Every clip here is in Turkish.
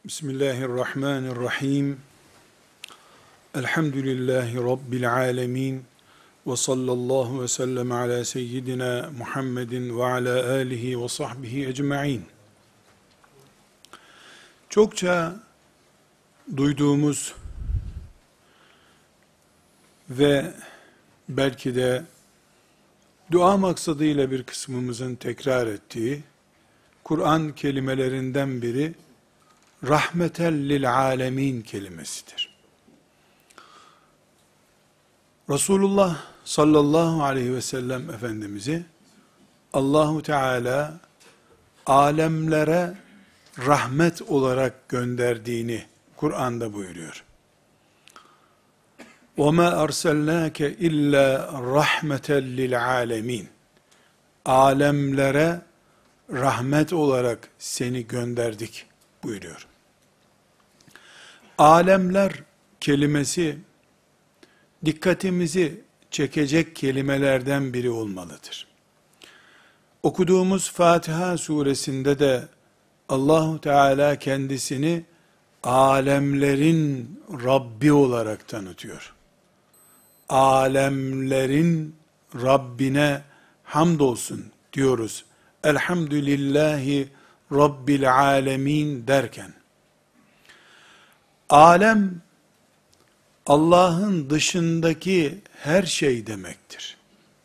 Bismillahirrahmanirrahim. Elhamdülillahi Rabbil alemin. Ve sallallahu ve sellem ala seyyidina Muhammedin ve ala alihi ve sahbihi ecma'in. Çokça duyduğumuz ve belki de dua maksadıyla bir kısmımızın tekrar ettiği Kur'an kelimelerinden biri rahmeten lil alemin kelimesidir. Resulullah sallallahu aleyhi ve sellem Efendimiz'i Allahu Teala alemlere rahmet olarak gönderdiğini Kur'an'da buyuruyor. وَمَا أَرْسَلْنَاكَ إِلَّا رَحْمَةً لِلْعَالَمِينَ Alemlere rahmet olarak seni gönderdik buyuruyor. Alemler kelimesi dikkatimizi çekecek kelimelerden biri olmalıdır. Okuduğumuz Fatiha suresinde de Allahu Teala kendisini alemlerin Rabbi olarak tanıtıyor. Alemlerin Rabbine hamdolsun diyoruz. Elhamdülillahi Rabbil alemin derken, alem, Allah'ın dışındaki her şey demektir.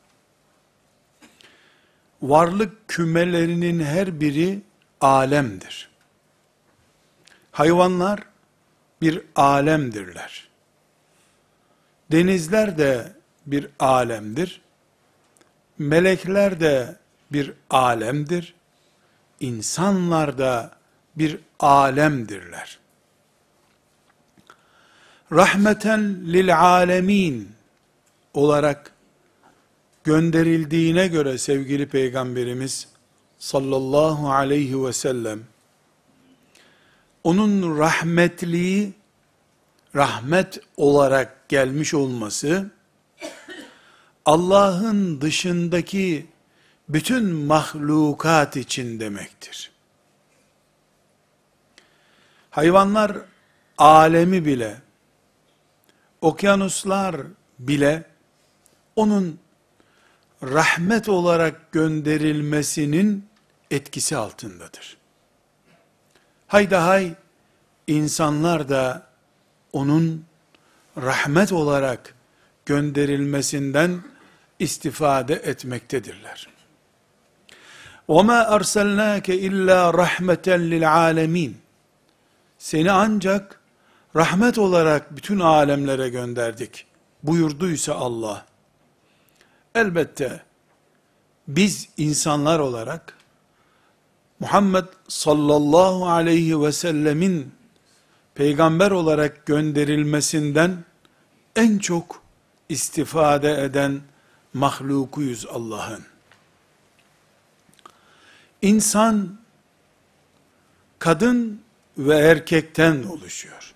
Varlık kümelerinin her biri alemdir. Hayvanlar bir alemdirler. Denizler de bir alemdir. Melekler de bir alemdir. İnsanlar da bir alemdirler. Rahmeten lil alemin olarak gönderildiğine göre sevgili Peygamberimiz sallallahu aleyhi ve sellem, onun rahmetliği, rahmet olarak gelmiş olması, Allah'ın dışındaki bütün mahlukat için demektir. Hayvanlar alemi bile, okyanuslar bile, onun rahmet olarak gönderilmesinin etkisi altındadır. Hayda hay, insanlar da onun rahmet olarak gönderilmesinden istifade etmektedirler. وَمَا أَرْسَلْنَاكَ إِلَّا رَحْمَةً لِلْعَالَمِينَ Seni ancak rahmet olarak bütün alemlere gönderdik buyurduysa Allah, elbette biz insanlar olarak Muhammed sallallahu aleyhi ve sellemin peygamber olarak gönderilmesinden en çok istifade eden mahlukuyuz Allah'ın. İnsan, kadın ve erkekten oluşuyor.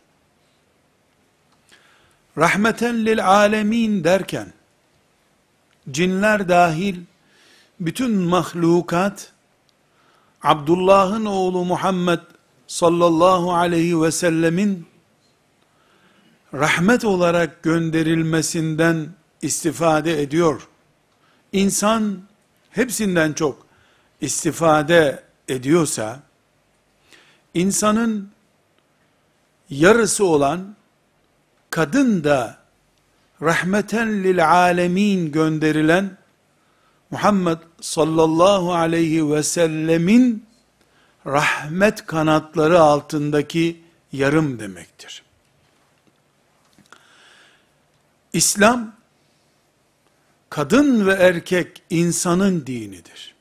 Rahmeten lil alemin derken, cinler dahil, bütün mahlukat, Abdullah'ın oğlu Muhammed sallallahu aleyhi ve sellemin, rahmet olarak gönderilmesinden istifade ediyor. İnsan, hepsinden çok istifade ediyorsa, insanın yarısı olan kadın da rahmeten lil alemin gönderilen Muhammed sallallahu aleyhi ve sellemin rahmet kanatları altındaki yarım demektir. İslam, kadın ve erkek insanın dinidir.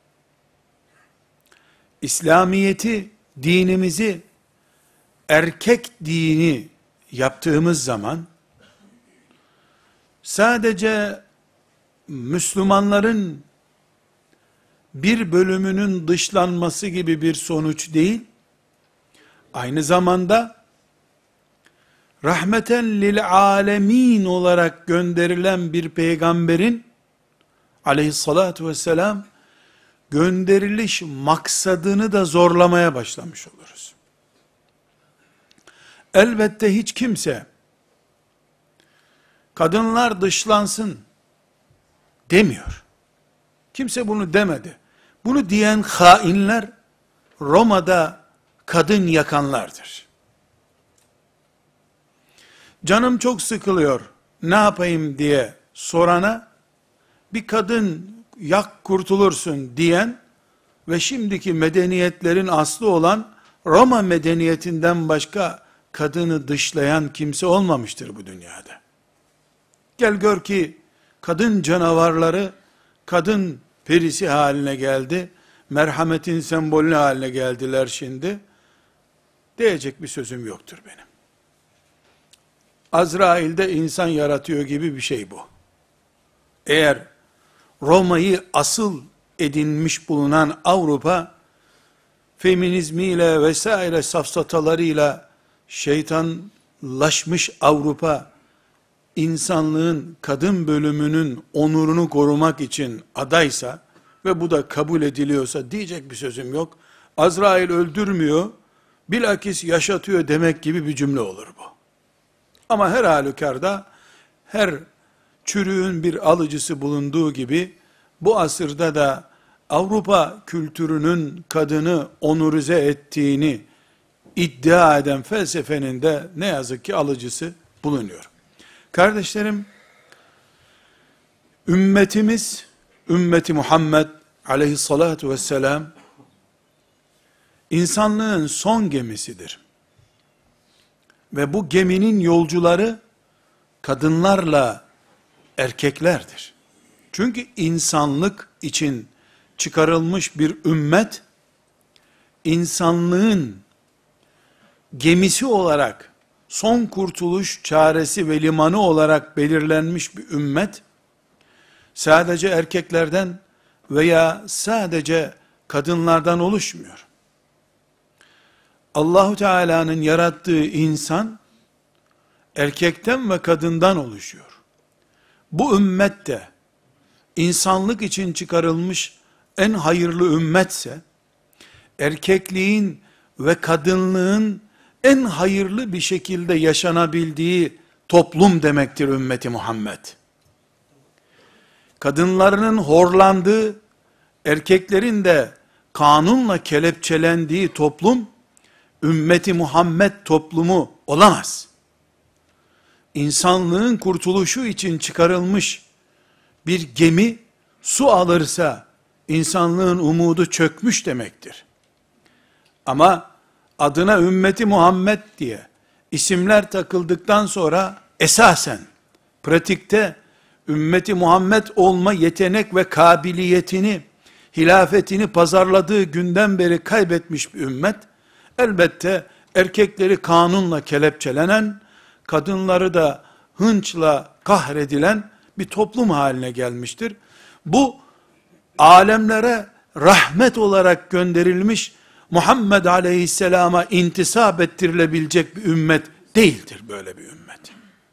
İslamiyeti, dinimizi erkek dini yaptığımız zaman, sadece Müslümanların bir bölümünün dışlanması gibi bir sonuç değil, aynı zamanda rahmeten lil alemin olarak gönderilen bir peygamberin aleyhissalatu vesselam gönderiliş maksadını da zorlamaya başlamış oluruz. Elbette hiç kimse kadınlar dışlansın demiyor. Kimse bunu demedi. Bunu diyen hainler Roma'da kadın yakanlardır. Canım çok sıkılıyor, ne yapayım diye sorana, bir kadın yak kurtulursun diyen ve şimdiki medeniyetlerin aslı olan Roma medeniyetinden başka kadını dışlayan kimse olmamıştır bu dünyada. Gel gör ki kadın canavarları kadın perisi haline geldi. Merhametin sembolü haline geldiler şimdi. Diyecek bir sözüm yoktur benim. Azrail'de insan yaratıyor gibi bir şey bu. Eğer Roma'yı asıl edinmiş bulunan Avrupa, feminizmiyle vesaire safsatalarıyla şeytanlaşmış Avrupa, insanlığın kadın bölümünün onurunu korumak için adaysa ve bu da kabul ediliyorsa diyecek bir sözüm yok. Azrail öldürmüyor, bilakis yaşatıyor demek gibi bir cümle olur bu. Ama her halükarda her çürüğün bir alıcısı bulunduğu gibi bu asırda da Avrupa kültürünün kadını onurize ettiğini iddia eden felsefenin de ne yazık ki alıcısı bulunuyor. Kardeşlerim, ümmetimiz, ümmeti Muhammed aleyhissalatu vesselam, insanlığın son gemisidir. Ve bu geminin yolcuları, kadınlarla erkeklerdir. Çünkü insanlık için çıkarılmış bir ümmet, insanlığın gemisi olarak, son kurtuluş çaresi ve limanı olarak belirlenmiş bir ümmet, sadece erkeklerden veya sadece kadınlardan oluşmuyor. Allahu Teala'nın yarattığı insan, erkekten ve kadından oluşuyor. Bu ümmet de, insanlık için çıkarılmış en hayırlı ümmetse, erkekliğin ve kadınlığın en hayırlı bir şekilde yaşanabildiği toplum demektir ümmeti Muhammed. Kadınlarının horlandığı, erkeklerin de kanunla kelepçelendiği toplum, ümmeti Muhammed toplumu olamaz. İnsanlığın kurtuluşu için çıkarılmış bir gemi, su alırsa, insanlığın umudu çökmüş demektir. Ama adına ümmeti Muhammed diye isimler takıldıktan sonra esasen, pratikte ümmeti Muhammed olma yetenek ve kabiliyetini, hilafetini pazarladığı günden beri kaybetmiş bir ümmet, elbette erkekleri kanunla kelepçelenen, kadınları da hınçla kahredilen bir toplum haline gelmiştir. Bu, alemlere rahmet olarak gönderilmiş, Muhammed Aleyhisselam'a intisap ettirilebilecek bir ümmet değildir böyle bir ümmet.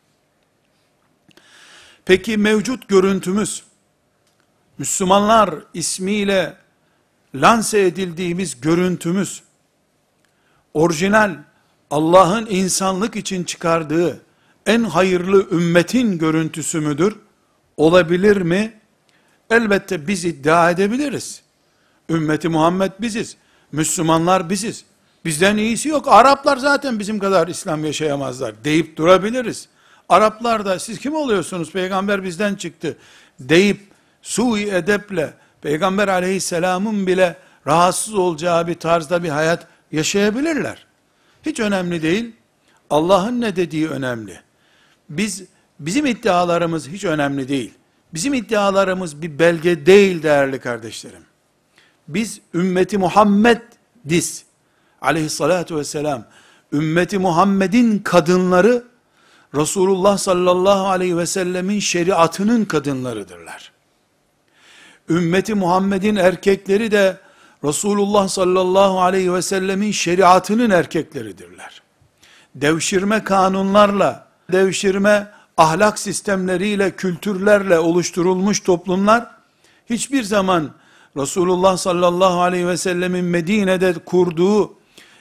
Peki mevcut görüntümüz, Müslümanlar ismiyle lanse edildiğimiz görüntümüz, orijinal Allah'ın insanlık için çıkardığı en hayırlı ümmetin görüntüsü müdür? Olabilir mi? Elbette biz iddia edebiliriz. Ümmeti Muhammed biziz. Müslümanlar biziz. Bizden iyisi yok. Araplar zaten bizim kadar İslam yaşayamazlar deyip durabiliriz. Araplar da siz kim oluyorsunuz? Peygamber bizden çıktı deyip sui edeple Peygamber aleyhisselamın bile rahatsız olacağı bir tarzda bir hayat yaşayabilirler. Hiç önemli değil. Allah'ın ne dediği önemli. Bizim iddialarımız hiç önemli değil. Bizim iddialarımız bir belge değil değerli kardeşlerim. Biz ümmeti Muhammed'iz. Aleyhissalatu vesselam. Ümmeti Muhammed'in kadınları Resulullah sallallahu aleyhi ve sellemin şeriatının kadınlarıdırlar. Ümmeti Muhammed'in erkekleri de Resulullah sallallahu aleyhi ve sellemin şeriatının erkekleridirler. Devşirme kanunlarla, devşirme ahlak sistemleriyle, kültürlerle oluşturulmuş toplumlar, hiçbir zaman Resulullah sallallahu aleyhi ve sellemin Medine'de kurduğu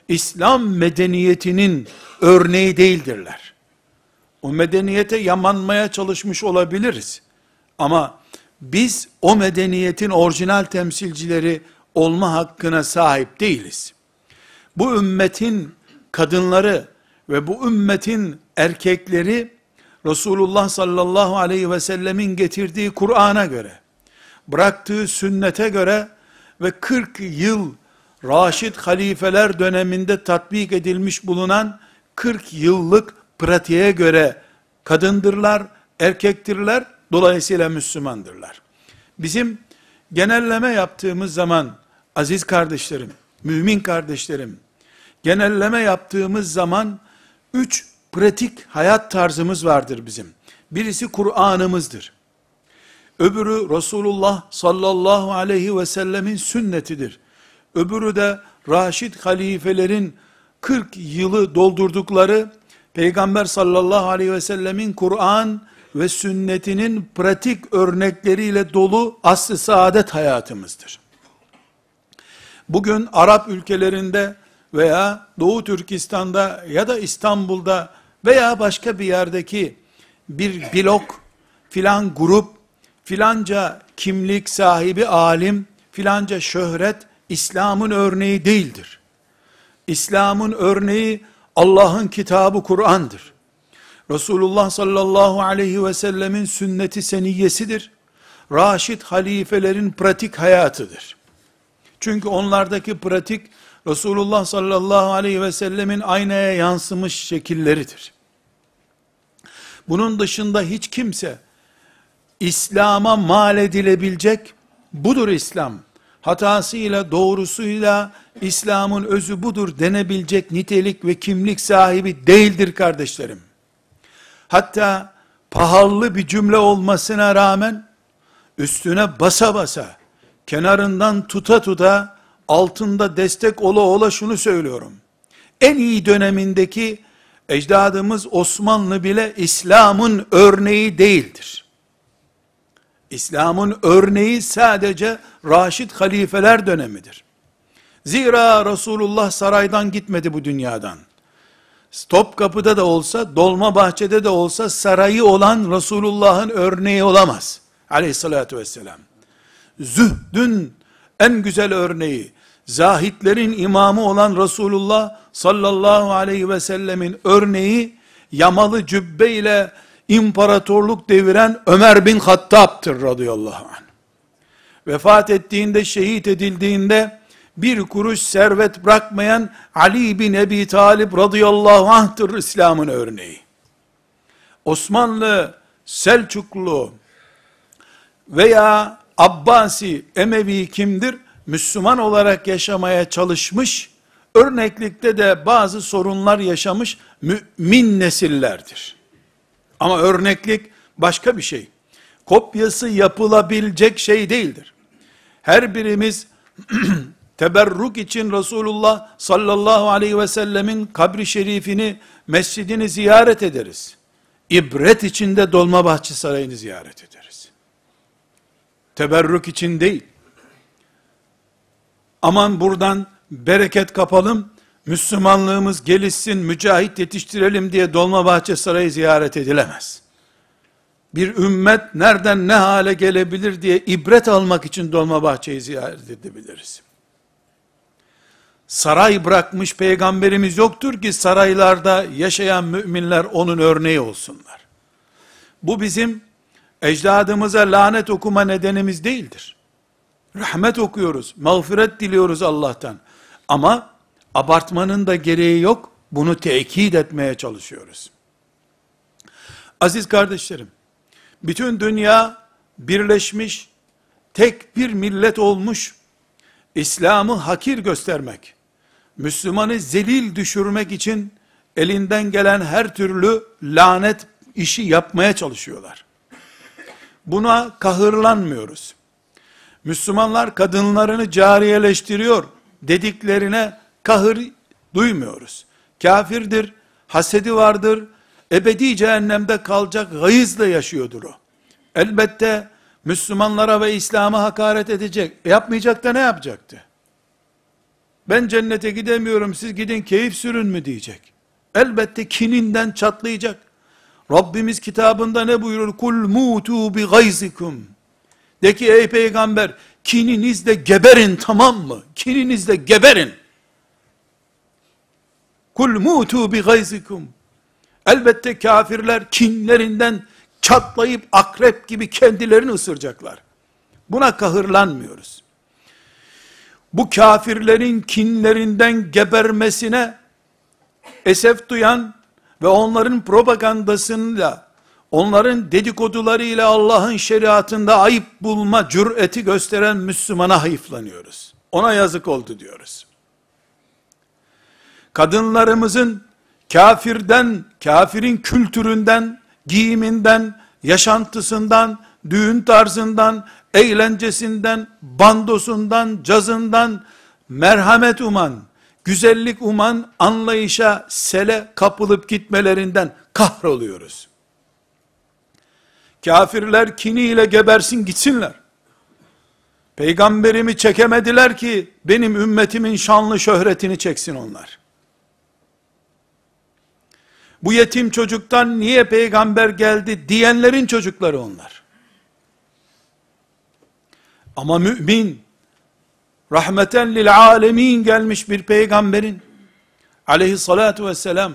İslam medeniyetinin örneği değildirler. O medeniyete yamanmaya çalışmış olabiliriz. Ama biz o medeniyetin orijinal temsilcileri olma hakkına sahip değiliz. Bu ümmetin kadınları ve bu ümmetin erkekleri Resulullah sallallahu aleyhi ve sellemin getirdiği Kur'an'a göre, bıraktığı sünnete göre ve 40 yıl Raşid halifeler döneminde tatbik edilmiş bulunan 40 yıllık pratiğe göre kadındırlar, erkektirler, dolayısıyla Müslümandırlar. Bizim genelleme yaptığımız zaman, aziz kardeşlerim, mümin kardeşlerim, genelleme yaptığımız zaman 3 pratik hayat tarzımız vardır bizim. Birisi Kur'an'ımızdır. Öbürü Resulullah sallallahu aleyhi ve sellemin sünnetidir. Öbürü de Raşid halifelerin 40 yılı doldurdukları Peygamber sallallahu aleyhi ve sellemin Kur'an ve sünnetinin pratik örnekleriyle dolu asr-ı saadet hayatımızdır. Bugün Arap ülkelerinde veya Doğu Türkistan'da ya da İstanbul'da veya başka bir yerdeki bir blok, filan grup, filanca kimlik sahibi alim, filanca şöhret, İslam'ın örneği değildir. İslam'ın örneği Allah'ın kitabı Kur'an'dır. Resulullah sallallahu aleyhi ve sellemin sünneti seniyyesidir. Raşid halifelerin pratik hayatıdır. Çünkü onlardaki pratik, Resulullah sallallahu aleyhi ve sellemin aynaya yansımış şekilleridir. Bunun dışında hiç kimse, İslam'a mal edilebilecek, budur İslam, hatasıyla, doğrusuyla, İslam'ın özü budur denebilecek nitelik ve kimlik sahibi değildir kardeşlerim. Hatta pahalı bir cümle olmasına rağmen, üstüne basa basa, kenarından tuta tuta, altında destek ola ola şunu söylüyorum. En iyi dönemindeki ecdadımız Osmanlı bile İslam'ın örneği değildir. İslam'ın örneği sadece Raşid halifeler dönemidir. Zira Resulullah saraydan gitmedi bu dünyadan. Topkapı'da da olsa, Dolmabahçe'de de olsa sarayı olan Resulullah'ın örneği olamaz. Aleyhissalatü vesselam. Zühdün en güzel örneği, zahitlerin imamı olan Resulullah sallallahu aleyhi ve sellemin örneği, yamalı cübbe ile imparatorluk deviren Ömer bin Hattab'tır radıyallahu anh. Vefat ettiğinde, şehit edildiğinde, bir kuruş servet bırakmayan Ali bin Ebi Talib radıyallahu anh'tır İslam'ın örneği. Osmanlı, Selçuklu veya Abbasi, Emevi kimdir? Müslüman olarak yaşamaya çalışmış, örneklikte de bazı sorunlar yaşamış mümin nesillerdir. Ama örneklik başka bir şey. Kopyası yapılabilecek şey değildir. Her birimiz teberruk için Resulullah sallallahu aleyhi ve sellemin kabri şerifini, mescidini ziyaret ederiz. İbret içinde Dolmabahçe Sarayı'nı ziyaret ederiz. Teberruk için değil. Aman buradan bereket kapalım, Müslümanlığımız gelişsin, mücahit yetiştirelim diye Dolmabahçe Sarayı ziyaret edilemez. Bir ümmet nereden ne hale gelebilir diye ibret almak için Dolmabahçe'yi ziyaret edebiliriz. Saray bırakmış peygamberimiz yoktur ki saraylarda yaşayan müminler onun örneği olsunlar. Bu bizim ecdadımıza lanet okuma nedenimiz değildir. Rahmet okuyoruz, mağfiret diliyoruz Allah'tan. Ama abartmanın da gereği yok, bunu tekit etmeye çalışıyoruz. Aziz kardeşlerim, bütün dünya birleşmiş, tek bir millet olmuş, İslam'ı hakir göstermek, Müslümanı zelil düşürmek için elinden gelen her türlü lanet işi yapmaya çalışıyorlar. Buna kahırlanmıyoruz. Müslümanlar kadınlarını cariyeleştiriyor dediklerine kahır duymuyoruz. Kafirdir, hasedi vardır, ebedi cehennemde kalacak gayızla yaşıyordur o. Elbette Müslümanlara ve İslam'a hakaret edecek. Yapmayacak da ne yapacaktı? ben cennete gidemiyorum, siz gidin keyif sürün mü diyecek. Elbette kininden çatlayacak. Rabbimiz kitabında ne buyurur? Kul mutu bi gayzikum. De ki ey peygamber, kininizle geberin, tamam mı? Kininizle geberin. Kul mutu bi gayzikum. Elbette kafirler kinlerinden çatlayıp akrep gibi kendilerini ısıracaklar. Buna kahırlanmıyoruz. Bu kafirlerin kinlerinden gebermesine esef duyan ve onların propagandasıyla, onların dedikodularıyla Allah'ın şeriatında ayıp bulma cüreti gösteren Müslümana hayıflanıyoruz. Ona yazık oldu diyoruz. Kadınlarımızın kafirden, kafirin kültüründen, giyiminden, yaşantısından, düğün tarzından, eğlencesinden, bandosundan, cazından, merhamet uman, güzellik uman anlayışa, sele kapılıp gitmelerinden kahroluyoruz. Kafirler kiniyle gebersin gitsinler. Peygamberimi çekemediler ki benim ümmetimin şanlı şöhretini çeksin onlar. Bu yetim çocuktan niye peygamber geldi diyenlerin çocukları onlar. Ama mümin, rahmeten lil alemin gelmiş bir peygamberin, aleyhissalatu vesselam,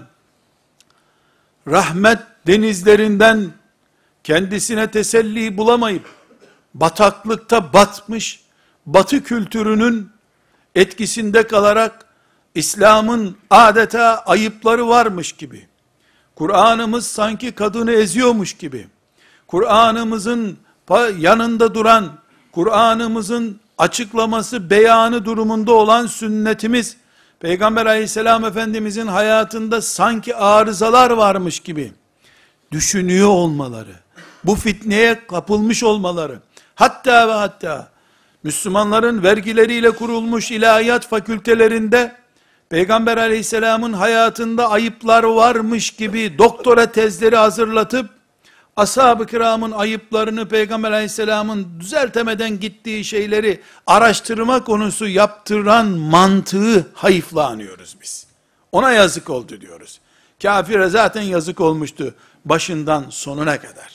rahmet denizlerinden kendisine teselli bulamayıp, bataklıkta batmış, batı kültürünün etkisinde kalarak, İslam'ın adeta ayıpları varmış gibi, Kur'an'ımız sanki kadını eziyormuş gibi, Kur'an'ımızın yanında duran, Kur'an'ımızın açıklaması, beyanı durumunda olan sünnetimiz, Peygamber aleyhisselam efendimizin hayatında sanki arızalar varmış gibi düşünüyor olmaları, bu fitneye kapılmış olmaları, hatta ve hatta Müslümanların vergileriyle kurulmuş ilahiyat fakültelerinde Peygamber aleyhisselamın hayatında ayıplar varmış gibi doktora tezleri hazırlatıp ashab-ı kiramın ayıplarını, Peygamber aleyhisselamın düzeltemeden gittiği şeyleri araştırma konusu yaptıran mantığı hayıfla anıyoruz biz. Ona yazık oldu diyoruz. Kafire zaten yazık olmuştu başından sonuna kadar.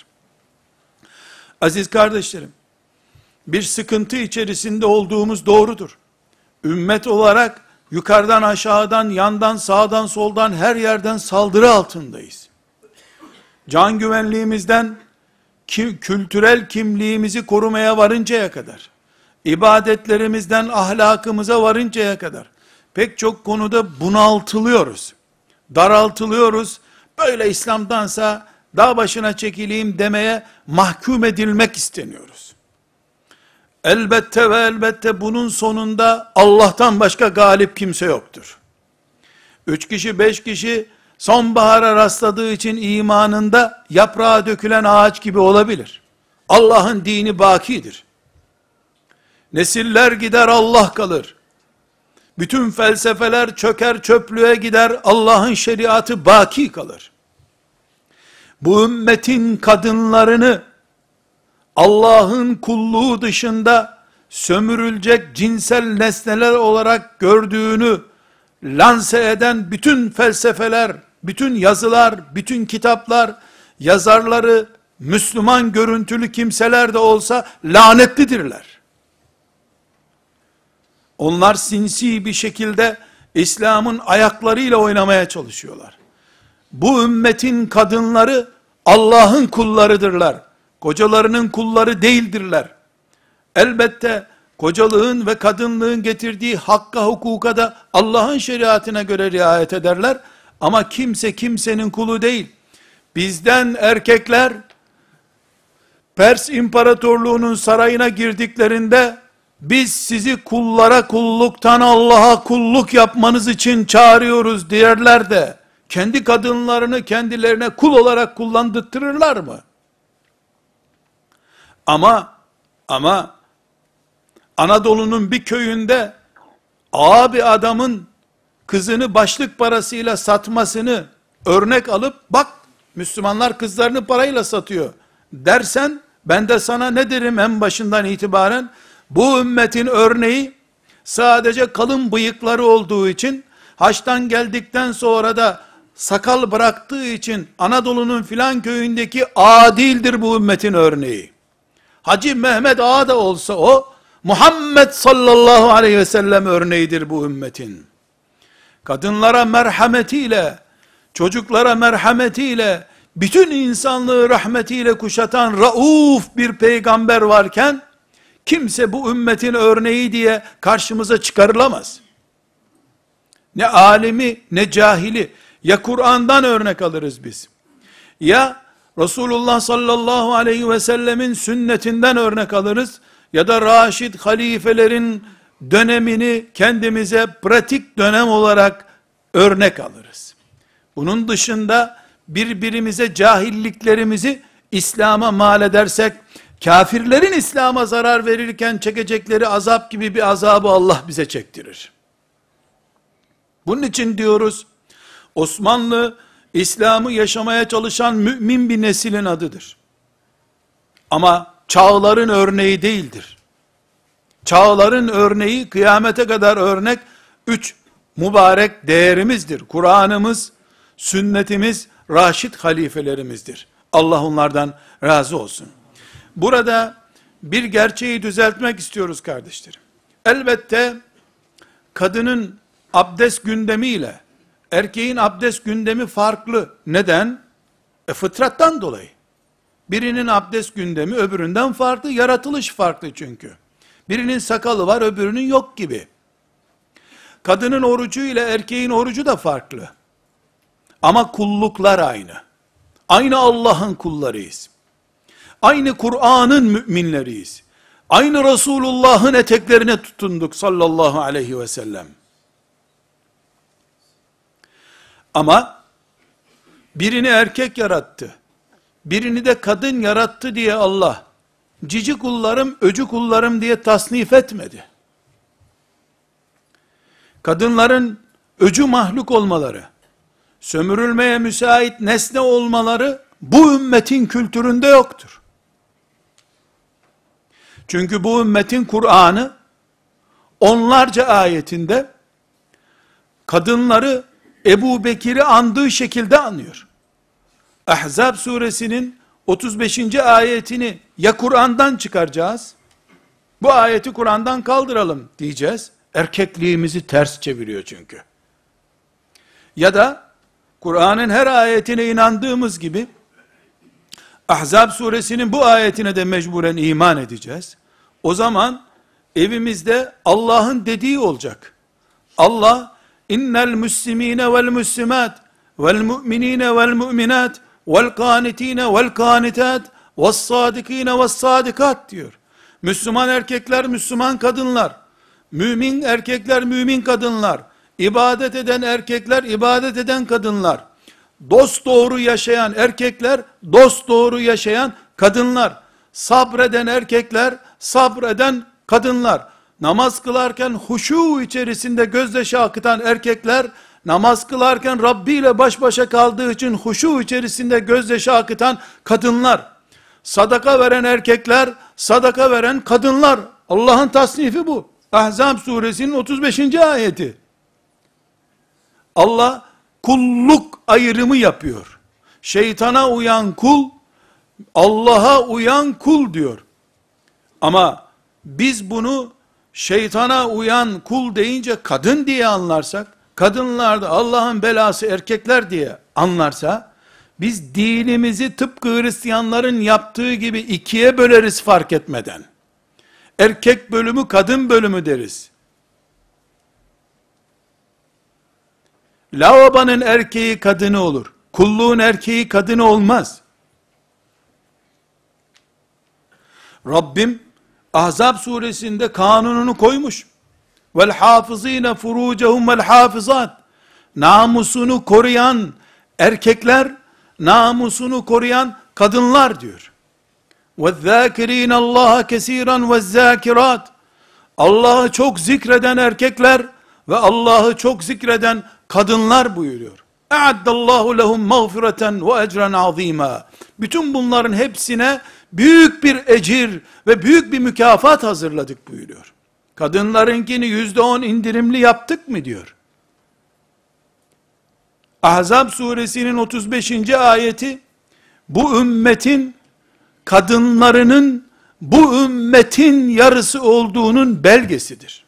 Aziz kardeşlerim, bir sıkıntı içerisinde olduğumuz doğrudur. Ümmet olarak yukarıdan aşağıdan, yandan, sağdan, soldan her yerden saldırı altındayız. Can güvenliğimizden kültürel kimliğimizi korumaya varıncaya kadar, ibadetlerimizden ahlakımıza varıncaya kadar pek çok konuda bunaltılıyoruz, daraltılıyoruz. Böyle İslam'dansa dağ başına çekileyim demeye mahkum edilmek isteniyoruz. Elbette ve elbette bunun sonunda Allah'tan başka galip kimse yoktur. 3 kişi 5 kişi sonbahara rastladığı için imanında yaprağa dökülen ağaç gibi olabilir. Allah'ın dini bakidir. Nesiller gider, Allah kalır. Bütün felsefeler çöker çöplüğe gider, Allah'ın şeriatı baki kalır. Bu ümmetin kadınlarını Allah'ın kulluğu dışında sömürülecek cinsel nesneler olarak gördüğünü lanse eden bütün felsefeler, bütün yazılar, bütün kitaplar, yazarları Müslüman görüntülü kimseler de olsa lanetlidirler. Onlar sinsi bir şekilde İslam'ın ayaklarıyla oynamaya çalışıyorlar. Bu ümmetin kadınları Allah'ın kullarıdırlar. Kocalarının kulları değildirler. Elbette kocalığın ve kadınlığın getirdiği hakka, hukuka da Allah'ın şeriatına göre riayet ederler. Ama kimse kimsenin kulu değil. Bizden erkekler Pers İmparatorluğu'nun sarayına girdiklerinde biz sizi kullara kulluktan Allah'a kulluk yapmanız için çağırıyoruz derler de kendi kadınlarını kendilerine kul olarak kullandırtırırlar mı? Ama Anadolu'nun bir köyünde abi adamın kızını başlık parasıyla satmasını örnek alıp bak Müslümanlar kızlarını parayla satıyor dersen ben de sana ne derim en başından itibaren? Bu ümmetin örneği sadece kalın bıyıkları olduğu için, haçtan geldikten sonra da sakal bıraktığı için Anadolu'nun filan köyündeki Adil'dir bu ümmetin örneği. Hacı Mehmet Ağa da olsa o, Muhammed sallallahu aleyhi ve sellem örneğidir bu ümmetin. Kadınlara merhametiyle, çocuklara merhametiyle, bütün insanlığı rahmetiyle kuşatan rauf bir peygamber varken, kimse bu ümmetin örneği diye karşımıza çıkarılamaz. Ne alimi ne cahili, ya Kur'an'dan örnek alırız biz, ya Resulullah sallallahu aleyhi ve sellemin sünnetinden örnek alırız, ya da Raşid halifelerin dönemini kendimize pratik dönem olarak örnek alırız. Bunun dışında birbirimize cahilliklerimizi İslam'a mal edersek, kafirlerin İslam'a zarar verirken çekecekleri azap gibi bir azabı Allah bize çektirir. Bunun için diyoruz, Osmanlı, İslam'ı yaşamaya çalışan mümin bir neslin adıdır. Ama çağların örneği değildir. Çağların örneği, kıyamete kadar örnek, 3 mübarek değerimizdir. Kur'an'ımız, sünnetimiz, Raşid halifelerimizdir. Allah onlardan razı olsun. Burada bir gerçeği düzeltmek istiyoruz kardeşlerim. Elbette kadının abdest gündemiyle erkeğin abdest gündemi farklı. Neden? Fıtrattan dolayı. Birinin abdest gündemi öbüründen farklı, yaratılış farklı çünkü. Birinin sakalı var, öbürünün yok gibi. Kadının orucu ile erkeğin orucu da farklı. Ama kulluklar aynı. Aynı Allah'ın kullarıyız. Aynı Kur'an'ın müminleriyiz. Aynı Resulullah'ın eteklerine tutunduk sallallahu aleyhi ve sellem. Ama birini erkek yarattı, birini de kadın yarattı diye Allah, cici kullarım, öcü kullarım diye tasnif etmedi. Kadınların öcü mahluk olmaları, sömürülmeye müsait nesne olmaları, bu ümmetin kültüründe yoktur. Çünkü bu ümmetin Kur'an'ı, onlarca ayetinde, kadınları Ebu Bekir'i andığı şekilde anıyor. Ahzab suresinin 35. ayetini ya Kur'an'dan çıkaracağız, bu ayeti Kur'an'dan kaldıralım diyeceğiz. Erkekliğimizi ters çeviriyor çünkü. Ya da Kur'an'ın her ayetine inandığımız gibi, Ahzab suresinin bu ayetine de mecburen iman edeceğiz. O zaman evimizde Allah'ın dediği olacak. Allah, innel müslimine vel müslimat vel mu'minine vel mu'minat vel kanitine vel kanitat vel sadikine vel sadikat diyor. Müslüman erkekler, Müslüman kadınlar, mümin erkekler, mümin kadınlar, ibadet eden erkekler, ibadet eden kadınlar, dosdoğru yaşayan erkekler, dosdoğru yaşayan kadınlar, sabreden erkekler, sabreden kadınlar, namaz kılarken huşu içerisinde gözyaşı akıtan erkekler, namaz kılarken Rabbi ile baş başa kaldığı için huşu içerisinde gözyaşı akıtan kadınlar, sadaka veren erkekler, sadaka veren kadınlar. Allah'ın tasnifi bu. Ahzab suresinin 35. ayeti. Allah kulluk ayrımı yapıyor. Şeytana uyan kul, Allah'a uyan kul diyor. Ama biz bunu şeytana uyan kul deyince kadın diye anlarsak, kadınlar da Allah'ın belası erkekler diye anlarsa, biz dinimizi tıpkı Hristiyanların yaptığı gibi ikiye böleriz fark etmeden. Erkek bölümü, kadın bölümü deriz. Lavabanın erkeği kadını olur. Kulluğun erkeği kadını olmaz. Rabbim Ahzab suresinde kanununu koymuş. Vel hafızine furucehum vel hafızat. Namusunu koruyan erkekler, namusunu koruyan kadınlar diyor. Ve zâkirîne Allah'a kesiran ve zâkirat. Allah'ı çok zikreden erkekler ve Allah'ı çok zikreden kadınlar buyuruyor. E'addallahu lehum mağfireten ve ecren azîmâ. Bütün bunların hepsine büyük bir ecir ve büyük bir mükafat hazırladık buyuruyor. Kadınlarınkini %10 indirimli yaptık mı diyor. Ahzab suresinin 35. ayeti, bu ümmetin kadınlarının bu ümmetin yarısı olduğunun belgesidir.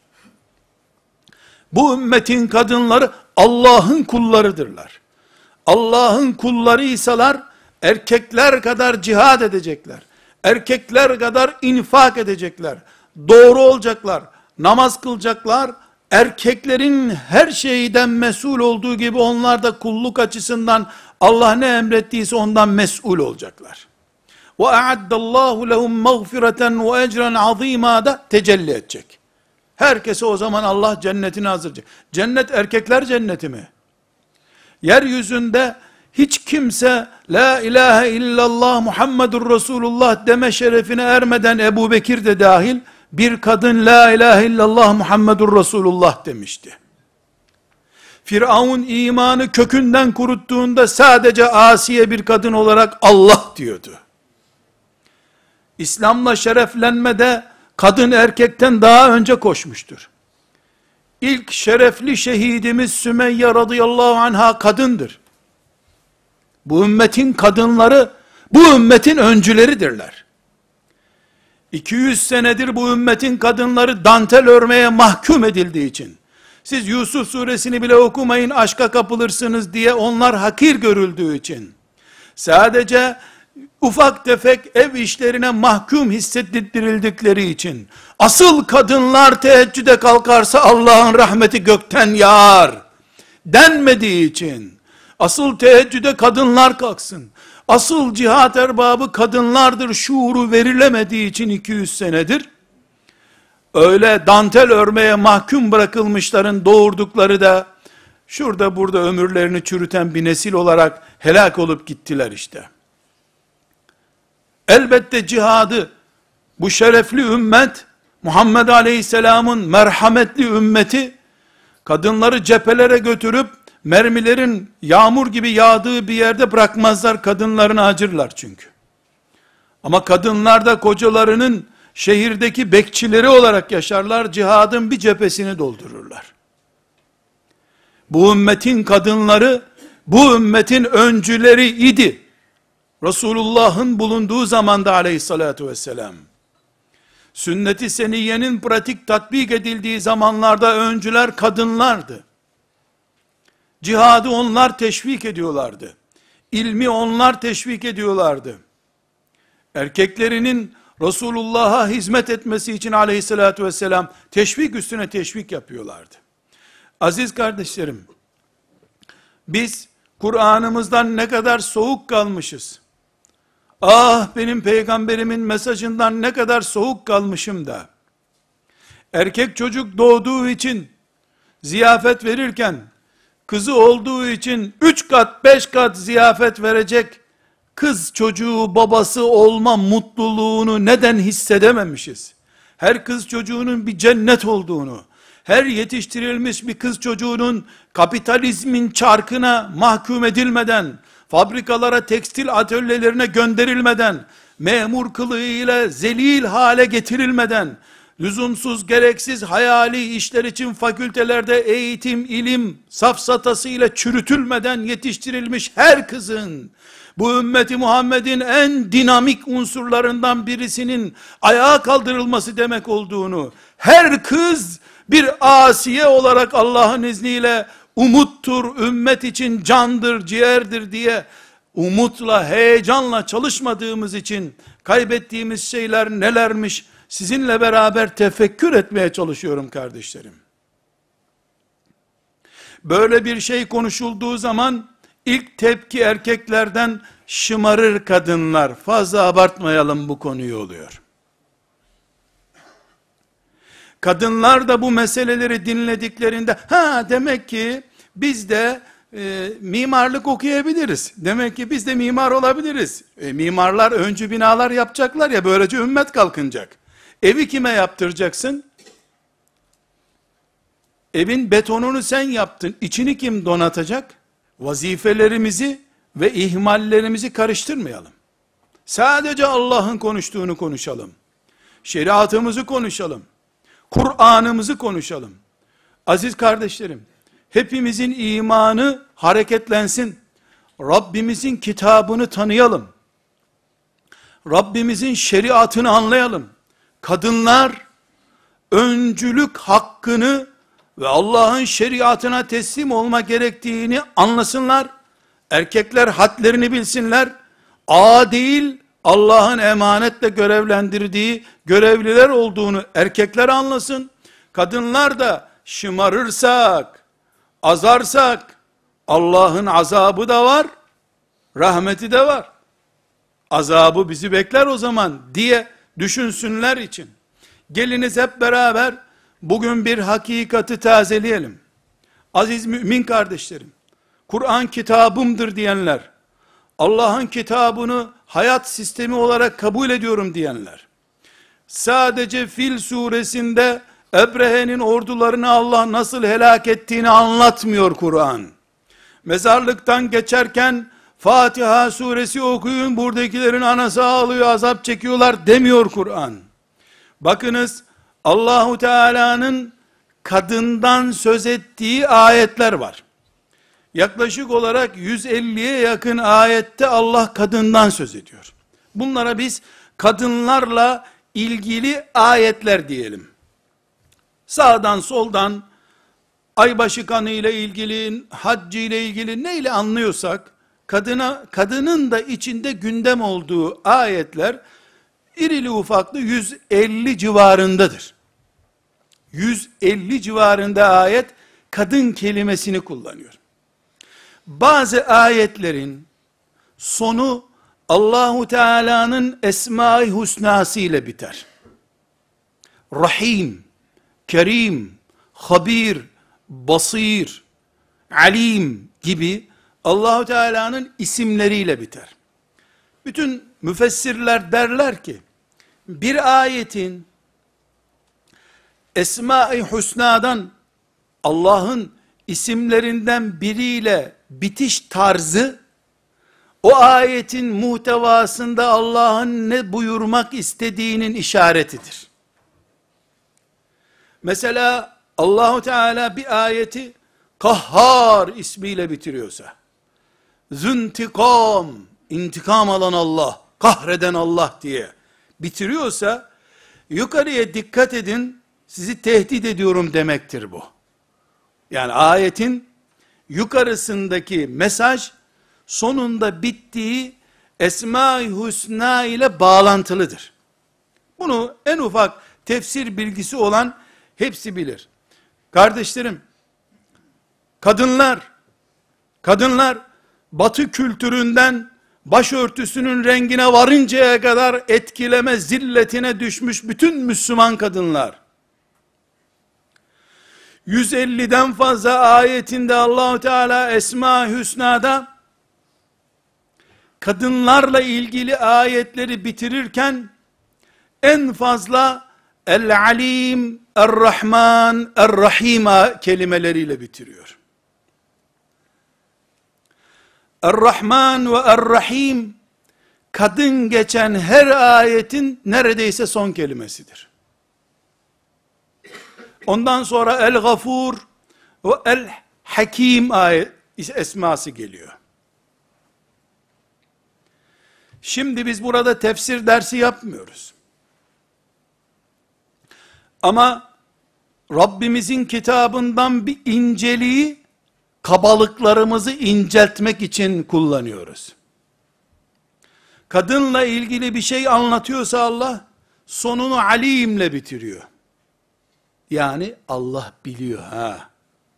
Bu ümmetin kadınları Allah'ın kullarıdırlar. Allah'ın kullarıysalar erkekler kadar cihad edecekler. Erkekler kadar infak edecekler. Doğru olacaklar. Namaz kılacaklar. Erkeklerin her şeyden mesul olduğu gibi onlar da kulluk açısından Allah ne emrettiyse ondan mesul olacaklar. وَاَعَدَّ اللّٰهُ لَهُمْ مَغْفِرَةً وَاَجْرًا عَظ۪يمًا da tecelli edecek. Herkese o zaman Allah cennetini hazırlayacak. Cennet erkekler cenneti mi? Yeryüzünde hiç kimse la ilahe illallah Muhammedur Resulullah deme şerefine ermeden Ebu Bekir de dahil bir kadın la ilahe illallah Muhammedur Resulullah demişti. Firavun imanı kökünden kuruttuğunda sadece Asiye bir kadın olarak Allah diyordu. İslam'la şereflenmede kadın erkekten daha önce koşmuştur. İlk şerefli şehidimiz Sümeyye radıyallahu anha kadındır. Bu ümmetin kadınları, bu ümmetin öncüleridirler. 200 senedir bu ümmetin kadınları dantel örmeye mahkum edildiği için, siz Yusuf suresini bile okumayın aşka kapılırsınız diye onlar hakir görüldüğü için, sadece ufak tefek ev işlerine mahkum hissettirildikleri için, asıl kadınlar teheccüde kalkarsa Allah'ın rahmeti gökten yağar denmediği için, asıl teheccüde kadınlar kalksın, asıl cihat erbabı kadınlardır şuuru verilemediği için 200 senedir, öyle dantel örmeye mahkum bırakılmışların doğurdukları da, şurada burada ömürlerini çürüten bir nesil olarak helak olup gittiler işte. Elbette cihadı, bu şerefli ümmet, Muhammed Aleyhisselam'ın merhametli ümmeti, kadınları cephelere götürüp, mermilerin yağmur gibi yağdığı bir yerde bırakmazlar, kadınlarını acırlar çünkü. Ama kadınlar da kocalarının şehirdeki bekçileri olarak yaşarlar, cihadın bir cephesini doldururlar. Bu ümmetin kadınları, bu ümmetin öncüleri idi. Resulullah'ın bulunduğu zamanda aleyhissalatu vesselam, sünnet-i seniyyenin pratik tatbik edildiği zamanlarda öncüler kadınlardı. Cihadı onlar teşvik ediyorlardı. İlmi onlar teşvik ediyorlardı. Erkeklerinin Resulullah'a hizmet etmesi için aleyhissalatü vesselam teşvik üstüne teşvik yapıyorlardı. Aziz kardeşlerim, biz Kur'an'ımızdan ne kadar soğuk kalmışız. Ah benim peygamberimin mesajından ne kadar soğuk kalmışım da. Erkek çocuk doğduğu için ziyafet verirken, kızı olduğu için 3 kat 5 kat ziyafet verecek kız çocuğu babası olma mutluluğunu neden hissedememişiz? Her kız çocuğunun bir cennet olduğunu, her yetiştirilmiş bir kız çocuğunun kapitalizmin çarkına mahkum edilmeden, fabrikalara, tekstil atölyelerine gönderilmeden, memur kılığıyla zelil hale getirilmeden, lüzumsuz, gereksiz, hayali işler için fakültelerde eğitim, ilim, safsatasıyla çürütülmeden yetiştirilmiş her kızın, bu ümmeti Muhammed'in en dinamik unsurlarından birisinin ayağa kaldırılması demek olduğunu, her kız bir Asiye olarak Allah'ın izniyle umuttur, ümmet için candır, ciğerdir diye umutla, heyecanla çalışmadığımız için kaybettiğimiz şeyler nelermiş, sizinle beraber tefekkür etmeye çalışıyorum kardeşlerim. Böyle bir şey konuşulduğu zaman ilk tepki erkeklerden şımarır kadınlar, fazla abartmayalım bu konuyu oluyor. Kadınlar da bu meseleleri dinlediklerinde, demek ki biz de mimarlık okuyabiliriz. Demek ki biz de mimar olabiliriz. Mimarlar öncü binalar yapacaklar ya, böylece ümmet kalkınacak. Evi kime yaptıracaksın? Evin betonunu sen yaptın. İçini kim donatacak? Vazifelerimizi ve ihmallerimizi karıştırmayalım. Sadece Allah'ın konuştuğunu konuşalım. Şeriatımızı konuşalım. Kur'an'ımızı konuşalım. Aziz kardeşlerim, hepimizin imanı hareketlensin. Rabbimizin kitabını tanıyalım. Rabbimizin şeriatını anlayalım. Kadınlar öncülük hakkını ve Allah'ın şeriatına teslim olma gerektiğini anlasınlar. Erkekler hadlerini bilsinler. Ağa değil, Allah'ın emanetle görevlendirdiği görevliler olduğunu erkekler anlasın. Kadınlar da şımarırsak, azarsak, Allah'ın azabı da var, rahmeti de var. Azabı bizi bekler o zaman diye düşünsünler için. Geliniz hep beraber bugün bir hakikati tazeleyelim. Aziz mümin kardeşlerim, Kur'an kitabımdır diyenler, Allah'ın kitabını hayat sistemi olarak kabul ediyorum diyenler, sadece Fil suresinde Ebrehe'nin ordularını Allah nasıl helak ettiğini anlatmıyor Kur'an. Mezarlıktan geçerken Fatiha suresi okuyun, buradakilerin anası ağlıyor, azap çekiyorlar demiyor Kur'an. Bakınız, Allahu Teala'nın kadından söz ettiği ayetler var. Yaklaşık olarak 150'ye yakın ayette Allah kadından söz ediyor. Bunlara biz kadınlarla ilgili ayetler diyelim. Sağdan soldan aybaşı kanı ile ilgili, haccı ile ilgili neyle anlıyorsak, kadının da içinde gündem olduğu ayetler irili ufaklı 150 civarındadır. 150 civarında ayet kadın kelimesini kullanıyor. Bazı ayetlerin sonu Allahu Teala'nın Esma-i Hüsnası ile biter. Rahim, Kerim, Habir, Basir, Alim gibi Allahu Teala'nın isimleriyle biter. Bütün müfessirler derler ki, bir ayetin Esma-i Hüsna'dan, Allah'ın isimlerinden biriyle bitiş tarzı, o ayetin muhtevasında Allah'ın ne buyurmak istediğinin işaretidir. Mesela Allahu Teala bir ayeti Kahhar ismiyle bitiriyorsa, Züntikam, intikam alan Allah, kahreden Allah diye bitiriyorsa, yukarıya dikkat edin, sizi tehdit ediyorum demektir bu. Yani ayetin yukarısındaki mesaj, sonunda bittiği Esma-i Hüsna ile bağlantılıdır. Bunu en ufak tefsir bilgisi olan hepsi bilir. Kardeşlerim, kadınlar Batı kültüründen başörtüsünün rengine varıncaya kadar etkileme zilletine düşmüş bütün Müslüman kadınlar, 150'den fazla ayetinde Allahu Teala Esma-i Hüsna'da kadınlarla ilgili ayetleri bitirirken en fazla El-Alim, Er-Rahman, Er-Rahim kelimeleriyle bitiriyor. Er-Rahman ve Er-Rahim, kadın geçen her ayetin neredeyse son kelimesidir. Ondan sonra El-Gafur ve El-Hakim esması geliyor. Şimdi biz burada tefsir dersi yapmıyoruz. Ama Rabbimizin kitabından bir inceliği, kabalıklarımızı inceltmek için kullanıyoruz. Kadınla ilgili bir şey anlatıyorsa Allah, sonunu alimle bitiriyor. Yani Allah biliyor ha.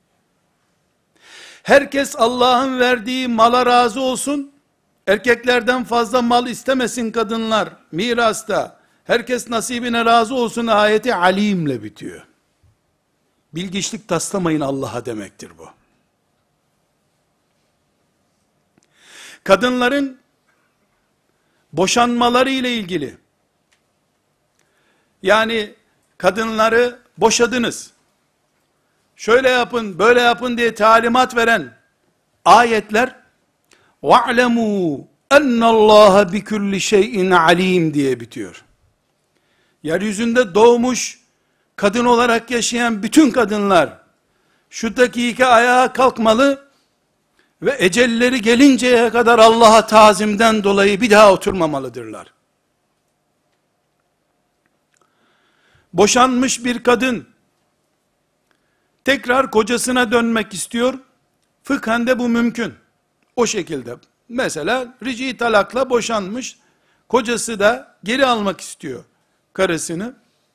Herkes Allah'ın verdiği mala razı olsun, erkeklerden fazla mal istemesin kadınlar mirasta, herkes nasibine razı olsun ayeti alimle bitiyor. Bilgiçlik taslamayın Allah'a demektir bu. Kadınların boşanmaları ile ilgili, yani kadınları boşadınız, şöyle yapın, böyle yapın diye talimat veren ayetler, وَعْلَمُوا اَنَّ اللّٰهَ بِكُلِّ شَيْءٍ عَلِيمٍ diye bitiyor. Yeryüzünde doğmuş kadın olarak yaşayan bütün kadınlar şu dakika ayağa kalkmalı ve ecelleri gelinceye kadar Allah'a tazimden dolayı bir daha oturmamalıdırlar. Boşanmış bir kadın tekrar kocasına dönmek istiyor. Fıkhen de bu mümkün. O şekilde. Mesela rici talakla boşanmış. Kocası da geri almak istiyor karısını.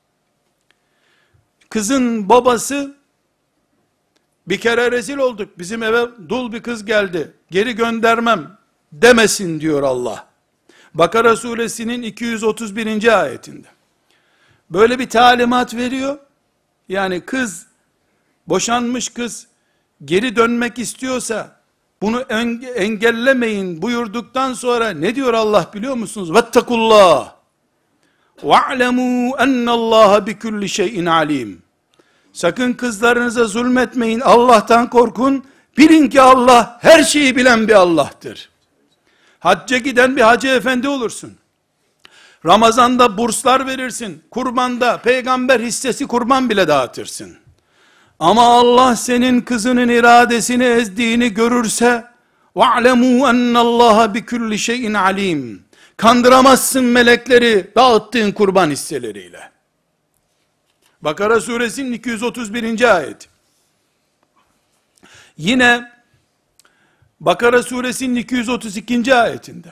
Kızın babası, bir kere rezil olduk, bizim eve dul bir kız geldi, geri göndermem demesin diyor Allah. Bakara suresinin 231. ayetinde. Böyle bir talimat veriyor. Yani kız, boşanmış kız geri dönmek istiyorsa bunu engellemeyin buyurduktan sonra ne diyor Allah biliyor musunuz? Vettakullah ve'lemû ennallâhe bikulli şeyin alim. Sakın kızlarınıza zulmetmeyin, Allah'tan korkun, bilin ki Allah her şeyi bilen bir Allah'tır. Hacca giden bir hacı efendi olursun. Ramazanda burslar verirsin, kurbanda peygamber hissesi kurban bile dağıtırsın. Ama Allah senin kızının iradesini ezdiğini görürse, وَعْلَمُوا اَنَّ اللّٰهَ بِكُلِّ شَيْءٍ alim. Kandıramazsın melekleri dağıttığın kurban hisseleriyle. Bakara suresinin 231. ayet. Yine Bakara suresinin 232. ayetinde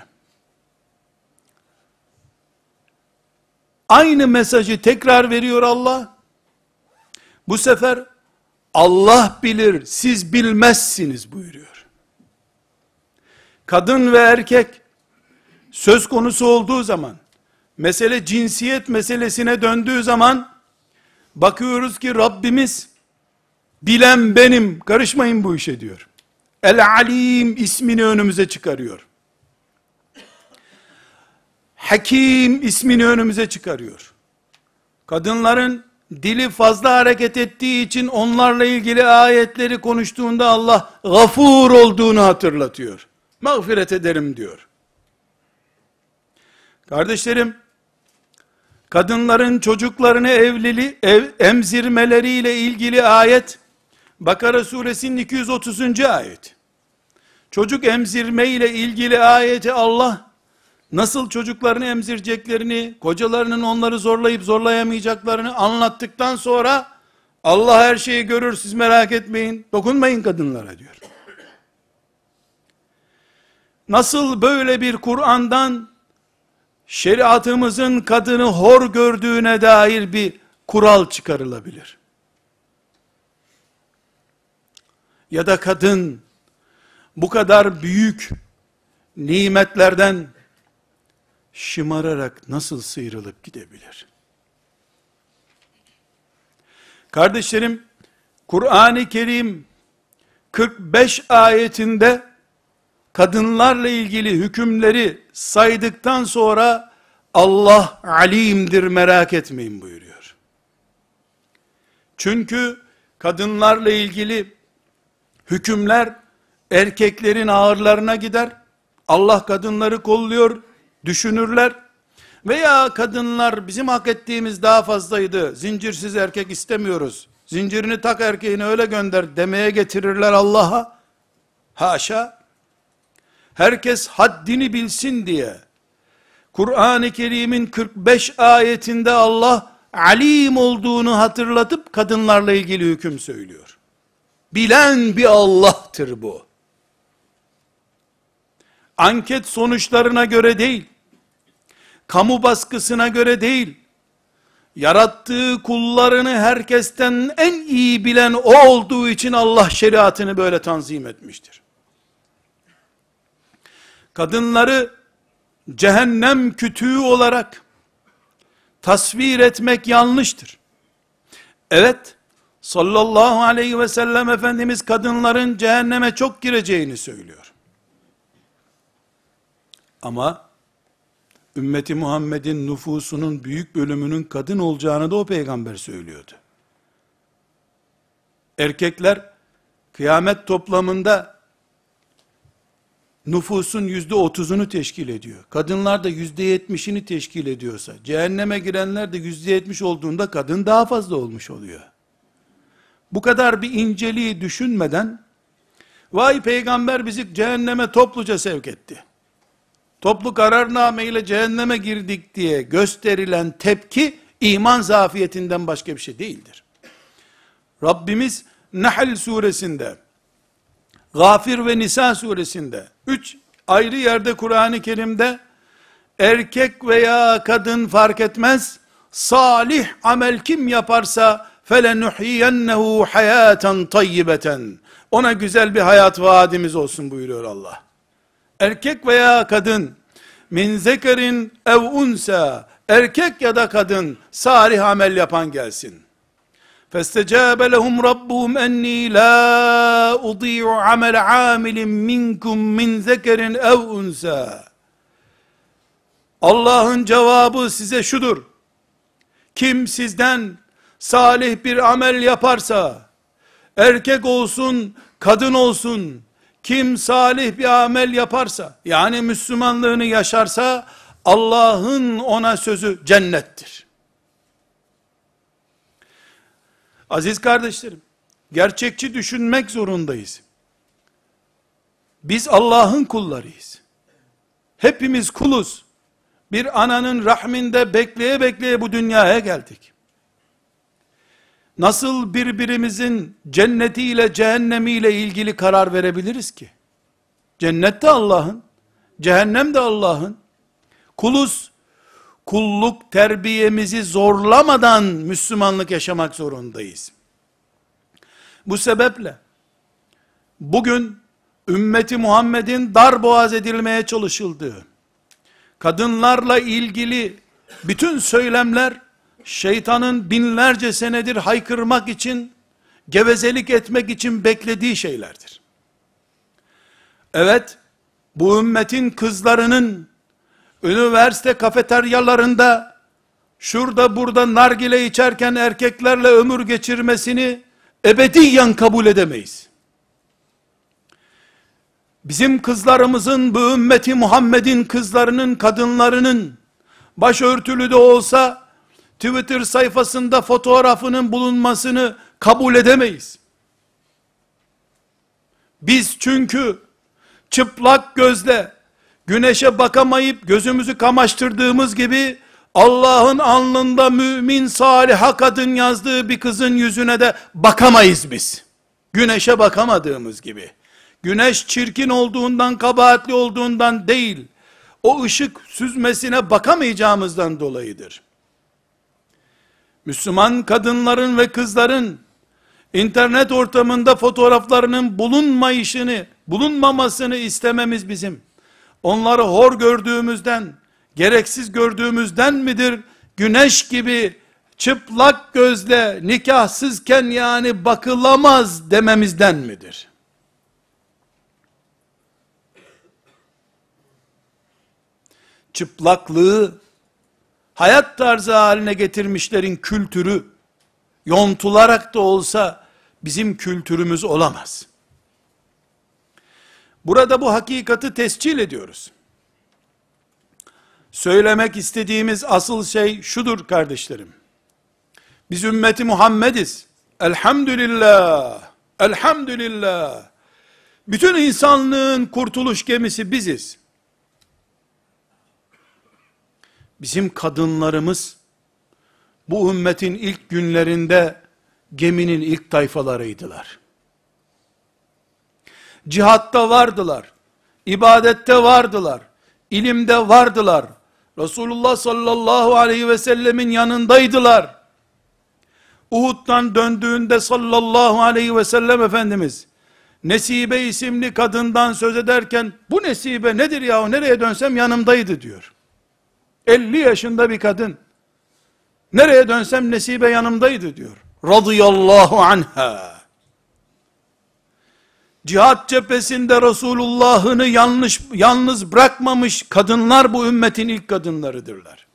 aynı mesajı tekrar veriyor Allah. Bu sefer Allah bilir, siz bilmezsiniz buyuruyor. Kadın ve erkek söz konusu olduğu zaman, mesele cinsiyet meselesine döndüğü zaman, bakıyoruz ki Rabbimiz, bilen benim, karışmayın bu işe diyor. El-Alim ismini önümüze çıkarıyor. Hakim ismini önümüze çıkarıyor. Kadınların dili fazla hareket ettiği için onlarla ilgili ayetleri konuştuğunda Allah gafur olduğunu hatırlatıyor. Mağfiret ederim diyor. Kardeşlerim, kadınların çocuklarını emzirmeleriyle ilgili ayet, Bakara suresinin 230. ayet. Çocuk emzirme ile ilgili ayeti Allah, nasıl çocuklarını emzireceklerini, kocalarının onları zorlayıp zorlayamayacaklarını anlattıktan sonra, Allah her şeyi görür, siz merak etmeyin, dokunmayın kadınlara diyor. Nasıl böyle bir Kur'an'dan, şeriatımızın kadını hor gördüğüne dair bir kural çıkarılabilir? Ya da kadın, bu kadar büyük nimetlerden, şımararak nasıl sıyrılıp gidebilir? Kardeşlerim, Kur'an-ı Kerim 45 ayetinde kadınlarla ilgili hükümleri saydıktan sonra Allah alimdir, merak etmeyin buyuruyor. Çünkü kadınlarla ilgili hükümler erkeklerin ağırlarına gider. Allah kadınları kolluyor, düşünürler. Veya kadınlar bizim hak ettiğimiz daha fazlaydı, zincirsiz erkek istemiyoruz, zincirini tak erkeğini öyle gönder demeye getirirler Allah'a. Haşa. Herkes haddini bilsin diye Kur'an-ı Kerim'in 45 ayetinde Allah alim olduğunu hatırlatıp kadınlarla ilgili hüküm söylüyor. Bilen bir Allah'tır bu. Anket sonuçlarına göre değil, kamu baskısına göre değil, yarattığı kullarını herkesten en iyi bilen o olduğu için Allah şeriatını böyle tanzim etmiştir. Kadınları cehennem kütüğü olarak tasvir etmek yanlıştır. Evet, sallallahu aleyhi ve sellem Efendimiz kadınların cehenneme çok gireceğini söylüyor. Ama ümmeti Muhammed'in nüfusunun büyük bölümünün kadın olacağını da o peygamber söylüyordu. Erkekler kıyamet toplamında nüfusun %30'unu teşkil ediyor, kadınlar da %70'ini teşkil ediyorsa, cehenneme girenler de %70 olduğunda kadın daha fazla olmuş oluyor. Bu kadar bir inceliği düşünmeden, vay peygamber bizi cehenneme topluca sevk etti, toplu kararname ile cehenneme girdik diye gösterilen tepki, iman zafiyetinden başka bir şey değildir. Rabbimiz Nahl suresinde, Gafir ve Nisa suresinde, 3 ayrı yerde Kur'an-ı Kerim'de, erkek veya kadın fark etmez, salih amel kim yaparsa, فَلَنُحْيِيَنَّهُ حَيَاتًا طَيِّبَةً, ona güzel bir hayat vaadimiz olsun buyuruyor Allah. Erkek veya kadın, min zekerin ev unsa, erkek ya da kadın, salih amel yapan gelsin. فَاسْتَجَابَ لَهُمْ رَبُّهُمْ اَنِّي لَا اُضِيعُ عَمَلَ عَامِلٍ مِنْكُمْ مِنْ ذَكَرٍ اَوْ اُنْسَى. Allah'ın cevabı size şudur: kim sizden salih bir amel yaparsa, erkek olsun, kadın olsun, kim salih bir amel yaparsa, yani Müslümanlığını yaşarsa, Allah'ın ona sözü cennettir. Aziz kardeşlerim, gerçekçi düşünmek zorundayız. Biz Allah'ın kullarıyız. Hepimiz kuluz. Bir ananın rahminde bekleye bekleye bu dünyaya geldik. Nasıl birbirimizin cennetiyle cehennemiyle ilgili karar verebiliriz ki? Cennet de Allah'ın, cehennem de Allah'ın. Kuluz, kulluk terbiyemizi zorlamadan Müslümanlık yaşamak zorundayız. Bu sebeple, bugün, ümmeti Muhammed'in darboğaz edilmeye çalışıldığı, kadınlarla ilgili bütün söylemler, şeytanın binlerce senedir haykırmak için, gevezelik etmek için beklediği şeylerdir. Evet, bu ümmetin kızlarının, üniversite kafeteryalarında, şurada burada nargile içerken erkeklerle ömür geçirmesini, ebediyen kabul edemeyiz. Bizim kızlarımızın, bu ümmeti Muhammed'in kızlarının, kadınlarının, başörtülü de olsa, Twitter sayfasında fotoğrafının bulunmasını kabul edemeyiz. Biz çünkü, çıplak gözle, güneşe bakamayıp gözümüzü kamaştırdığımız gibi, Allah'ın alnında mümin saliha kadın yazdığı bir kızın yüzüne de bakamayız biz. Güneşe bakamadığımız gibi. Güneş çirkin olduğundan, kabahatli olduğundan değil, o ışık süzmesine bakamayacağımızdan dolayıdır. Müslüman kadınların ve kızların, internet ortamında fotoğraflarının bulunmamasını istememiz bizim, onları hor gördüğümüzden, gereksiz gördüğümüzden midir? Güneş gibi çıplak gözle nikahsızken yani bakılamaz dememizden midir? Çıplaklığı hayat tarzı haline getirmişlerin kültürü, yontularak da olsa bizim kültürümüz olamaz. Burada bu hakikati tescil ediyoruz. Söylemek istediğimiz asıl şey şudur kardeşlerim. Biz ümmeti Muhammediz. Elhamdülillah. Elhamdülillah. Bütün insanlığın kurtuluş gemisi biziz. Bizim kadınlarımız, bu ümmetin ilk günlerinde geminin ilk tayfalarıydılar. Cihatta vardılar, ibadette vardılar, ilimde vardılar. Resulullah sallallahu aleyhi ve sellemin yanındaydılar. Uhud'dan döndüğünde sallallahu aleyhi ve sellem Efendimiz, Nesibe isimli kadından söz ederken, bu Nesibe nedir yahu, nereye dönsem yanımdaydı diyor. 50 yaşında bir kadın, nereye dönsem Nesibe yanımdaydı diyor. Radıyallahu anha. Cihat cephesinde Resulullah'ını yalnız bırakmamış kadınlar bu ümmetin ilk kadınlarıdırlar.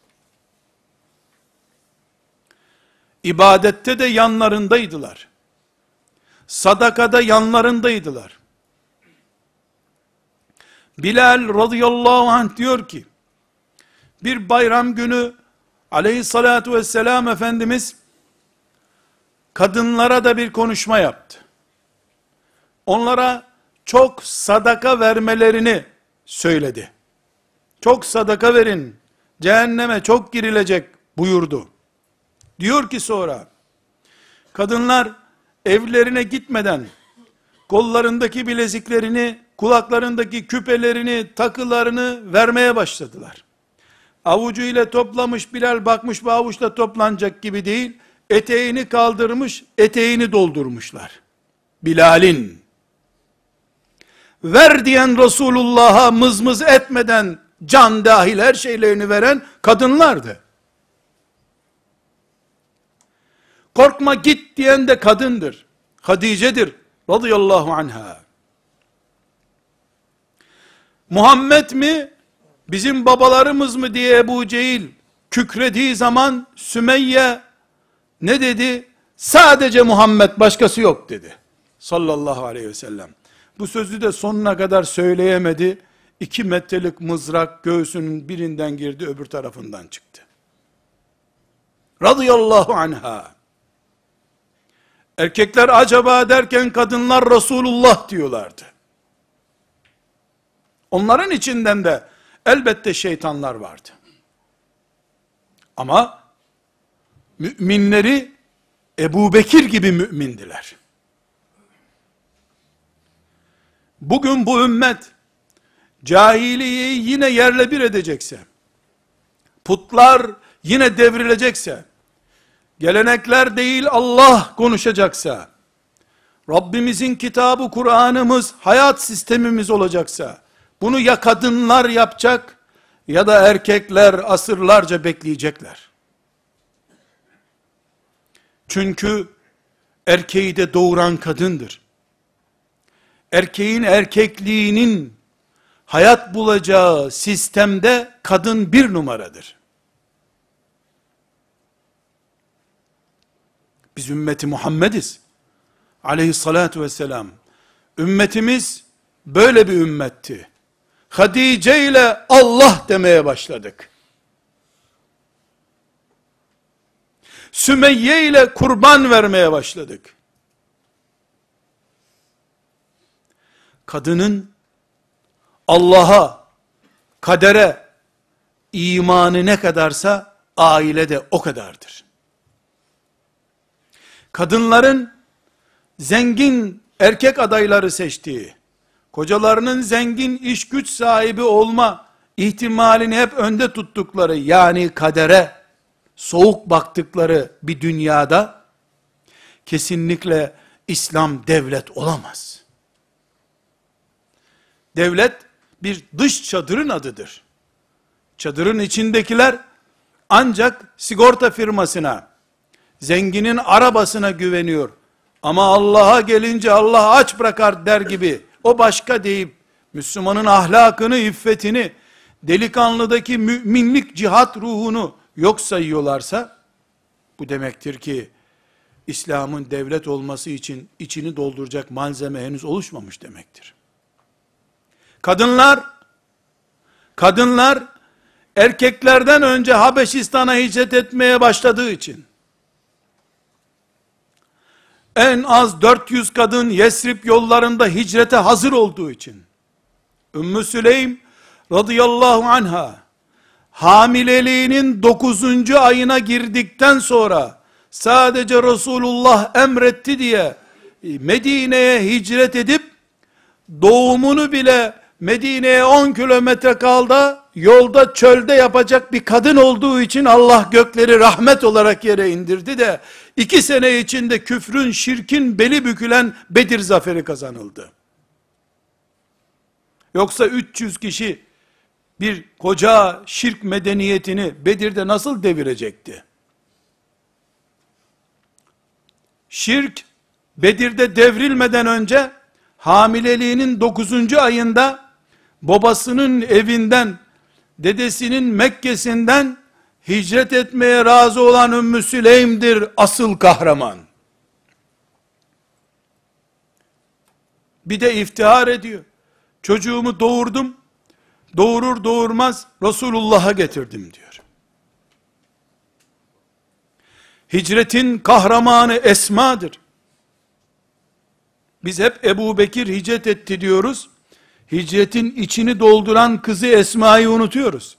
İbadette de yanlarındaydılar. Sadakada yanlarındaydılar. Bilal radıyallahu anh diyor ki, bir bayram günü aleyhissalatu vesselam Efendimiz kadınlara da bir konuşma yaptı. Onlara çok sadaka vermelerini söyledi. Çok sadaka verin, cehenneme çok girilecek buyurdu. Diyor ki sonra, kadınlar evlerine gitmeden kollarındaki bileziklerini, kulaklarındaki küpelerini, takılarını vermeye başladılar. Avucu ile toplamış, Bilal bakmış bu avuçla toplanacak gibi değil, eteğini kaldırmış, eteğini doldurmuşlar. Bilal'in ver diyen Resulullah'a mızmız etmeden can dahil her şeylerini veren kadınlardı. Korkma git diyen de kadındır. Hatice'dir radıyallahu anha. Muhammed mi, bizim babalarımız mı diye Ebu Cehil kükrediği zaman Sümeyye ne dedi? Sadece Muhammed, başkası yok dedi. Sallallahu aleyhi ve sellem. Bu sözü de sonuna kadar söyleyemedi. 2 metrelik mızrak göğsünün birinden girdi, öbür tarafından çıktı. Radıyallahu anha. Erkekler acaba derken kadınlar Resulullah diyorlardı. Onların içinden de elbette şeytanlar vardı. Ama müminleri Ebu Bekir gibi mümindiler. Bugün bu ümmet cahiliyeyi yine yerle bir edecekse, putlar yine devrilecekse, gelenekler değil Allah konuşacaksa, Rabbimizin kitabı Kur'an'ımız hayat sistemimiz olacaksa, bunu ya kadınlar yapacak ya da erkekler asırlarca bekleyecekler. Çünkü erkeği de doğuran kadındır. Erkeğin erkekliğinin hayat bulacağı sistemde kadın bir numaradır. Biz ümmeti Muhammediz. Aleyhissalatu vesselam. Ümmetimiz böyle bir ümmetti. Hatice ile Allah demeye başladık. Sümeyye ile kurban vermeye başladık. Kadının Allah'a, kadere imanı ne kadarsa ailede o kadardır. Kadınların zengin erkek adayları seçtiği, kocalarının zengin iş güç sahibi olma ihtimalini hep önde tuttukları, yani kadere soğuk baktıkları bir dünyada kesinlikle İslam devlet olamaz. Devlet bir dış çadırın adıdır. Çadırın içindekiler ancak sigorta firmasına, zenginin arabasına güveniyor. Ama Allah'a gelince Allah aç bırakar der gibi, o başka deyip, Müslümanın ahlakını, iffetini, delikanlıdaki müminlik cihat ruhunu yok sayıyorlarsa, bu demektir ki, İslam'ın devlet olması için içini dolduracak malzeme henüz oluşmamış demektir. Kadınlar, erkeklerden önce Habeşistan'a hicret etmeye başladığı için, en az 400 kadın Yesrib yollarında hicrete hazır olduğu için, Ümmü Süleym radıyallahu anha, hamileliğinin 9. ayına girdikten sonra, sadece Resulullah emretti diye, Medine'ye hicret edip, doğumunu bile Medine'ye 10 kilometre kaldı, yolda çölde yapacak bir kadın olduğu için Allah gökleri rahmet olarak yere indirdi de 2 sene içinde küfrün, şirkin beli bükülen Bedir zaferi kazanıldı. Yoksa 300 kişi bir koca şirk medeniyetini Bedir'de nasıl devirecekti? Şirk Bedir'de devrilmeden önce hamileliğinin 9. ayında babasının evinden, dedesinin Mekke'sinden hicret etmeye razı olan Ümmü Süleym'dir asıl kahraman. Bir de iftihar ediyor. Çocuğumu doğurdum, doğurur doğurmaz Resulullah'a getirdim diyor. Hicretin kahramanı Esma'dır. Biz hep Ebu Bekir hicret etti diyoruz. Hicretin içini dolduran kızı Esma'yı unutuyoruz.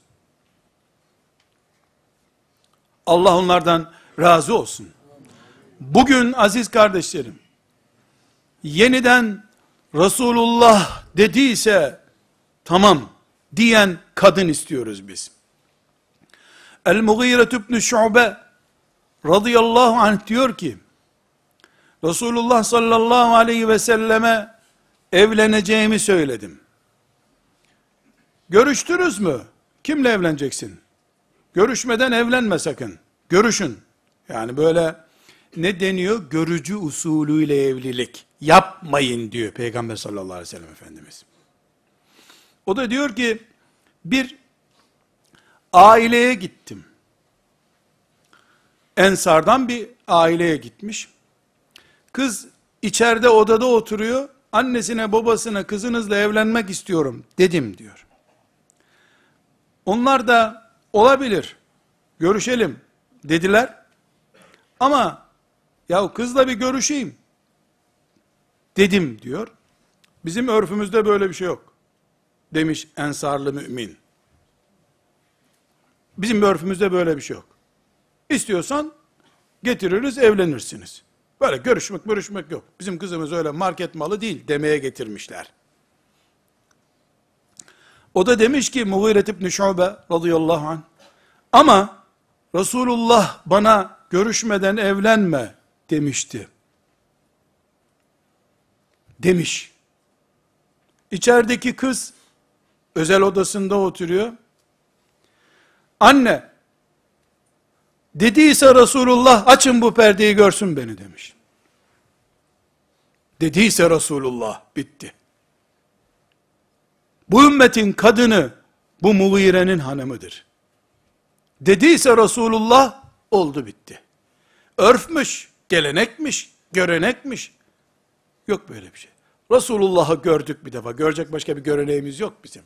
Allah onlardan razı olsun. Bugün aziz kardeşlerim, yeniden Resulullah dediyse tamam diyen kadın istiyoruz biz. El-Mughire ibn Şu'be radıyallahu anh diyor ki, Resulullah sallallahu aleyhi ve selleme evleneceğimi söyledim. Görüştünüz mü? Kimle evleneceksin? Görüşmeden evlenme sakın. Görüşün. Yani böyle ne deniyor? Görücü usulüyle evlilik. Yapmayın diyor Peygamber sallallahu aleyhi ve sellem Efendimiz. O da diyor ki, bir aileye gittim. Ensardan bir aileye gitmiş. Kız içeride odada oturuyor. Annesine babasına kızınızla evlenmek istiyorum dedim diyor. Onlar da olabilir, görüşelim dediler. Ama ya kızla bir görüşeyim dedim diyor. Bizim örfümüzde böyle bir şey yok demiş ensarlı mümin. Bizim örfümüzde böyle bir şey yok. İstiyorsan getiririz, evlenirsiniz. Böyle görüşmek yok. Bizim kızımız öyle market malı değil demeye getirmişler. O da demiş ki Mughire ibn Şu'be radıyallahu anh, ama Resulullah bana görüşmeden evlenme demişti. Demiş. İçerideki kız özel odasında oturuyor. Anne, dediyse Resulullah açın bu perdeyi görsün beni demiş. Dediyse Resulullah bitti. Bu ümmetin kadını bu Mughire'nin hanımıdır. Dediyse Resulullah oldu bitti. Örfmüş, gelenekmiş, görenekmiş. Yok böyle bir şey. Resulullah'ı gördük bir defa. Görecek başka bir göreneğimiz yok bizim.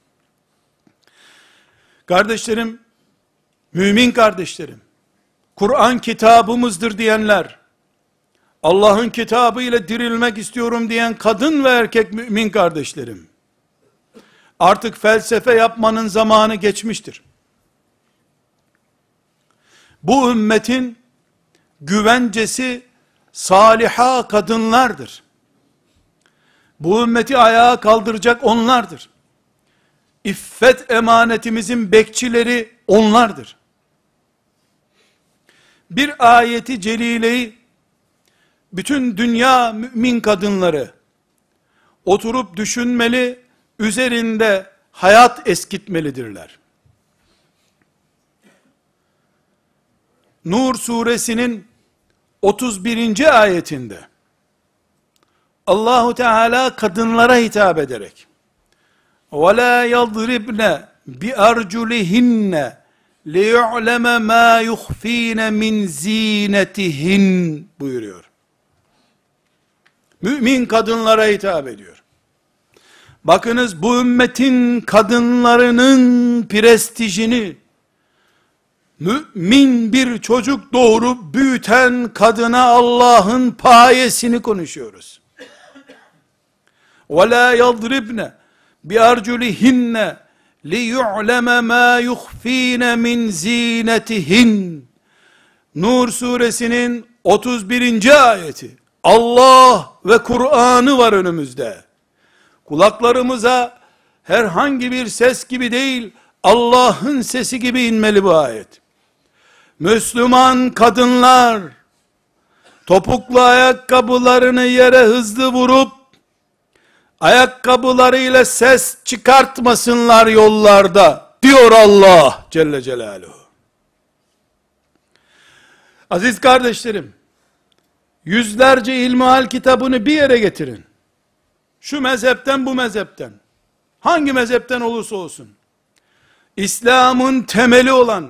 Kardeşlerim, mümin kardeşlerim, Kur'an kitabımızdır diyenler, Allah'ın kitabı ile dirilmek istiyorum diyen kadın ve erkek mümin kardeşlerim, artık felsefe yapmanın zamanı geçmiştir. Bu ümmetin güvencesi saliha kadınlardır. Bu ümmeti ayağa kaldıracak onlardır. İffet emanetimizin bekçileri onlardır. Bir ayeti celileyi bütün dünya mümin kadınları oturup düşünmeli, üzerinde hayat eskitmelidirler. Nur suresinin 31. ayetinde Allahu Teala kadınlara hitap ederek وَلَا يَضْرِبْنَ بِأَرْجُلِهِنَّ لِيُعْلَمَ مَا يُخْف۪ينَ مِنْ زِينَتِهِنْ buyuruyor. Mümin kadınlara hitap ediyor. Bakınız bu ümmetin kadınlarının prestijini, mümin bir çocuk doğurup büyüten kadına Allah'ın payesini konuşuyoruz. وَلَا يَضْرِبْنَ بِأَرْجُلِهِنَّ لِيُعْلَمَ مَا يُخْف۪ينَ مِنْ زِينَتِهِنْ Nur suresinin 31. ayeti. Allah ve Kur'an'ı var önümüzde. Kulaklarımıza herhangi bir ses gibi değil, Allah'ın sesi gibi inmeli bu ayet. Müslüman kadınlar, topuklu ayakkabılarını yere hızlı vurup, ayakkabılarıyla ses çıkartmasınlar yollarda, diyor Allah Celle Celaluhu. Aziz kardeşlerim, yüzlerce ilmihal kitabını bir yere getirin. Şu mezhepten bu mezhepten, hangi mezhepten olursa olsun, İslam'ın temeli olan,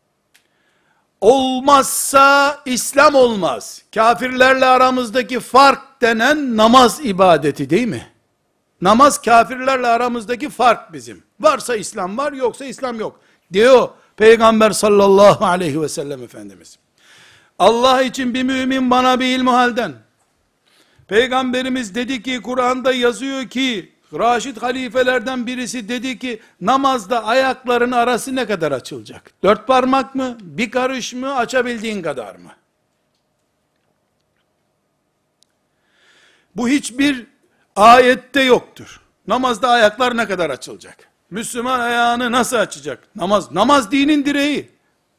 olmazsa İslam olmaz. Kafirlerle aramızdaki fark denen namaz ibadeti değil mi? Namaz kafirlerle aramızdaki fark bizim. Varsa İslam var, yoksa İslam yok diyor Peygamber sallallahu aleyhi ve sellem Efendimiz. Allah için bir mümin bana bir ilmihalden. Peygamberimiz dedi ki, Kur'an'da yazıyor ki, Raşid halifelerden birisi dedi ki, namazda ayakların arası ne kadar açılacak? 4 parmak mı? Bir karış mı? Açabildiğin kadar mı? Bu hiçbir ayette yoktur. Namazda ayaklar ne kadar açılacak? Müslüman ayağını nasıl açacak? Namaz dinin direği.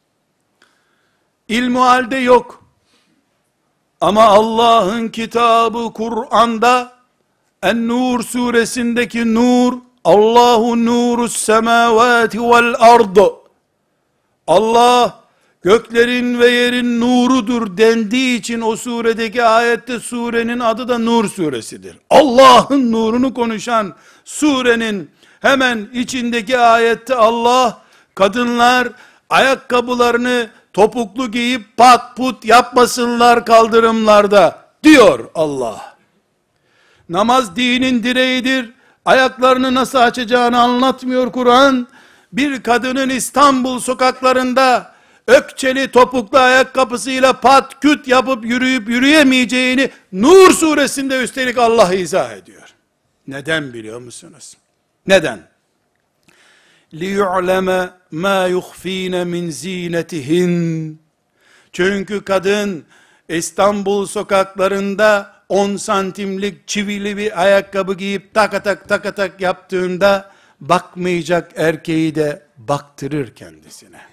İlmuhalde yok. Ama Allah'ın kitabı Kur'an'da En-Nur suresindeki nur, Allahu nurus semavati vel ard. Allah göklerin ve yerin nurudur dendiği için o suredeki ayette surenin adı da Nur suresidir. Allah'ın nurunu konuşan surenin hemen içindeki ayette Allah, kadınlar ayakkabılarını topuklu giyip pat put yapmasınlar kaldırımlarda diyor Allah. Namaz dinin direğidir. Ayaklarını nasıl açacağını anlatmıyor Kur'an. Bir kadının İstanbul sokaklarında ökçeli topuklu ayakkabısıyla pat küt yapıp yürüyüp yürüyemeyeceğini Nur suresinde üstelik Allah izah ediyor. Neden biliyor musunuz? Neden? لِيُعْلَمَ مَا يُخْف۪ينَ مِنْ زِينَتِهِنْ. Çünkü kadın İstanbul sokaklarında 10 santimlik çivili bir ayakkabı giyip tak yaptığında bakmayacak erkeği de baktırır kendisine.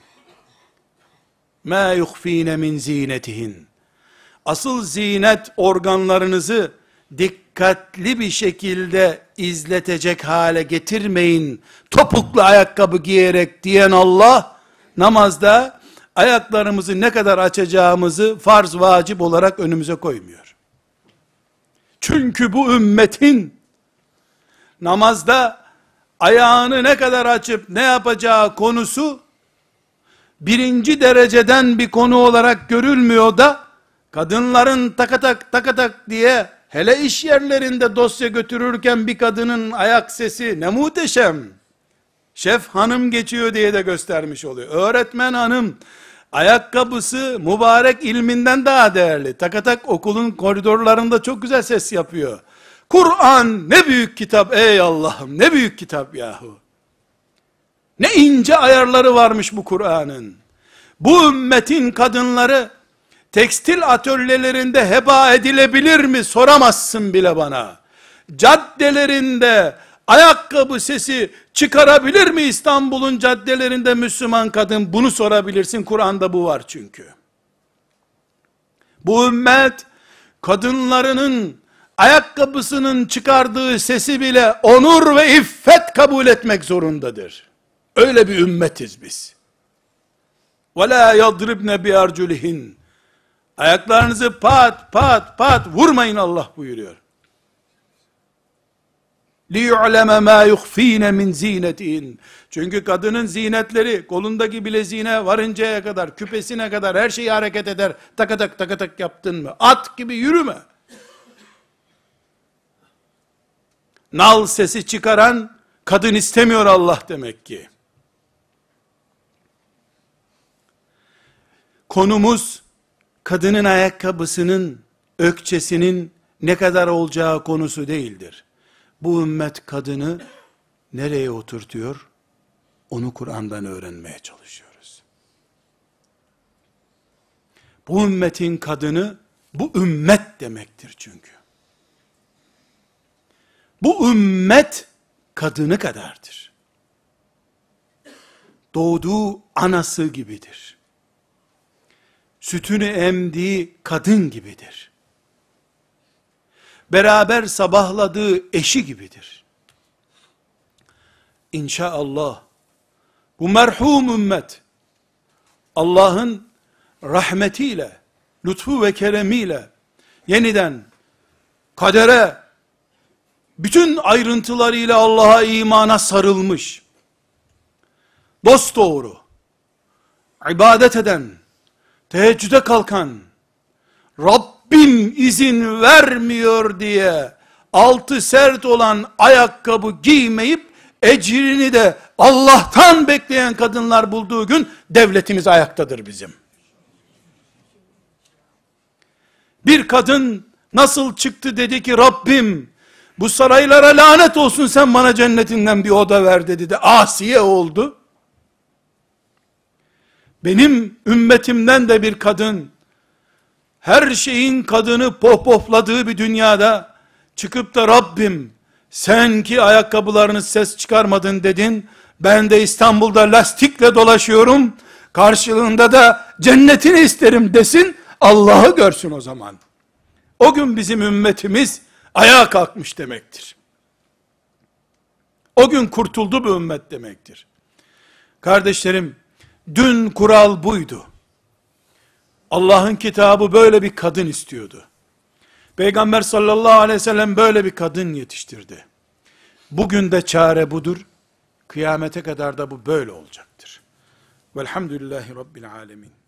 مَا يُخْف۪ينَ مِنْ زِينَتِهِنْ. Asıl zinet organlarınızı dikkatli bir şekilde izletecek hale getirmeyin, topuklu ayakkabı giyerek diyen Allah, namazda ayaklarımızı ne kadar açacağımızı farz vacip olarak önümüze koymuyor. Çünkü bu ümmetin namazda ayağını ne kadar açıp ne yapacağı konusu birinci dereceden bir konu olarak görülmüyor da kadınların takatak diye hele iş yerlerinde dosya götürürken bir kadının ayak sesi ne muhteşem. Şef hanım geçiyor diye de göstermiş oluyor. Öğretmen hanım ayakkabısı mübarek ilminden daha değerli. Takatak okulun koridorlarında çok güzel ses yapıyor. Kur'an ne büyük kitap ey Allah'ım, ne büyük kitap yahu. Ne ince ayarları varmış bu Kur'an'ın. Bu ümmetin kadınları tekstil atölyelerinde heba edilebilir mi soramazsın bile bana. Caddelerinde ayakkabı sesi çıkarabilir mi İstanbul'un caddelerinde Müslüman kadın? Bunu sorabilirsin, Kur'an'da bu var çünkü. Bu ümmet kadınlarının ayakkabısının çıkardığı sesi bile onur ve iffet kabul etmek zorundadır. Öyle bir ümmetiz biz. وَلَا يَضْرِبْنَ بِيَرْجُلِهِنْ. Ayaklarınızı pat vurmayın Allah buyuruyor. لِيُعْلَمَ مَا يُخْف۪ينَ مِنْ زِينَتِهِنْ. Çünkü kadının zinetleri, kolundaki bileziğine varıncaya kadar, küpesine kadar her şeyi hareket eder. Takatak yaptın mı? At gibi yürüme. Nal sesi çıkaran kadın istemiyor Allah demek ki. Konumuz kadının ayakkabısının, ökçesinin ne kadar olacağı konusu değildir. Bu ümmet kadını nereye oturtuyor? Onu Kur'an'dan öğrenmeye çalışıyoruz. Bu ümmetin kadını, bu ümmet demektir çünkü. Bu ümmet kadını kadardır. Doğduğu anası gibidir. Sütünü emdiği kadın gibidir. Beraber sabahladığı eşi gibidir. İnşallah bu merhum ümmet Allah'ın rahmetiyle, lütfu ve keremiyle yeniden kadere, bütün ayrıntılarıyla Allah'a imana sarılmış, dosdoğru, ibadet eden, teheccüde kalkan, Rabbim izin vermiyor diye altı sert olan ayakkabı giymeyip ecrini de Allah'tan bekleyen kadınlar bulduğu gün, devletimiz ayaktadır bizim. Bir kadın nasıl çıktı, dedi ki Rabbim, bu saraylara lanet olsun, sen bana cennetinden bir oda ver dedi de Asiye oldu. Benim ümmetimden de bir kadın, her şeyin kadını pohpohladığı bir dünyada, çıkıp da Rabbim, sen ki ayakkabılarını ses çıkarmadın dedin, ben de İstanbul'da lastikle dolaşıyorum, karşılığında da cennetini isterim desin, Allah'ı görsün o zaman. O gün bizim ümmetimiz ayağa kalkmış demektir. O gün kurtuldu bu ümmet demektir. Kardeşlerim, dün kural buydu. Allah'ın kitabı böyle bir kadın istiyordu. Peygamber sallallahu aleyhi ve sellem böyle bir kadın yetiştirdi. Bugün de çare budur. Kıyamete kadar da bu böyle olacaktır. Velhamdülillahi Rabbil alemin.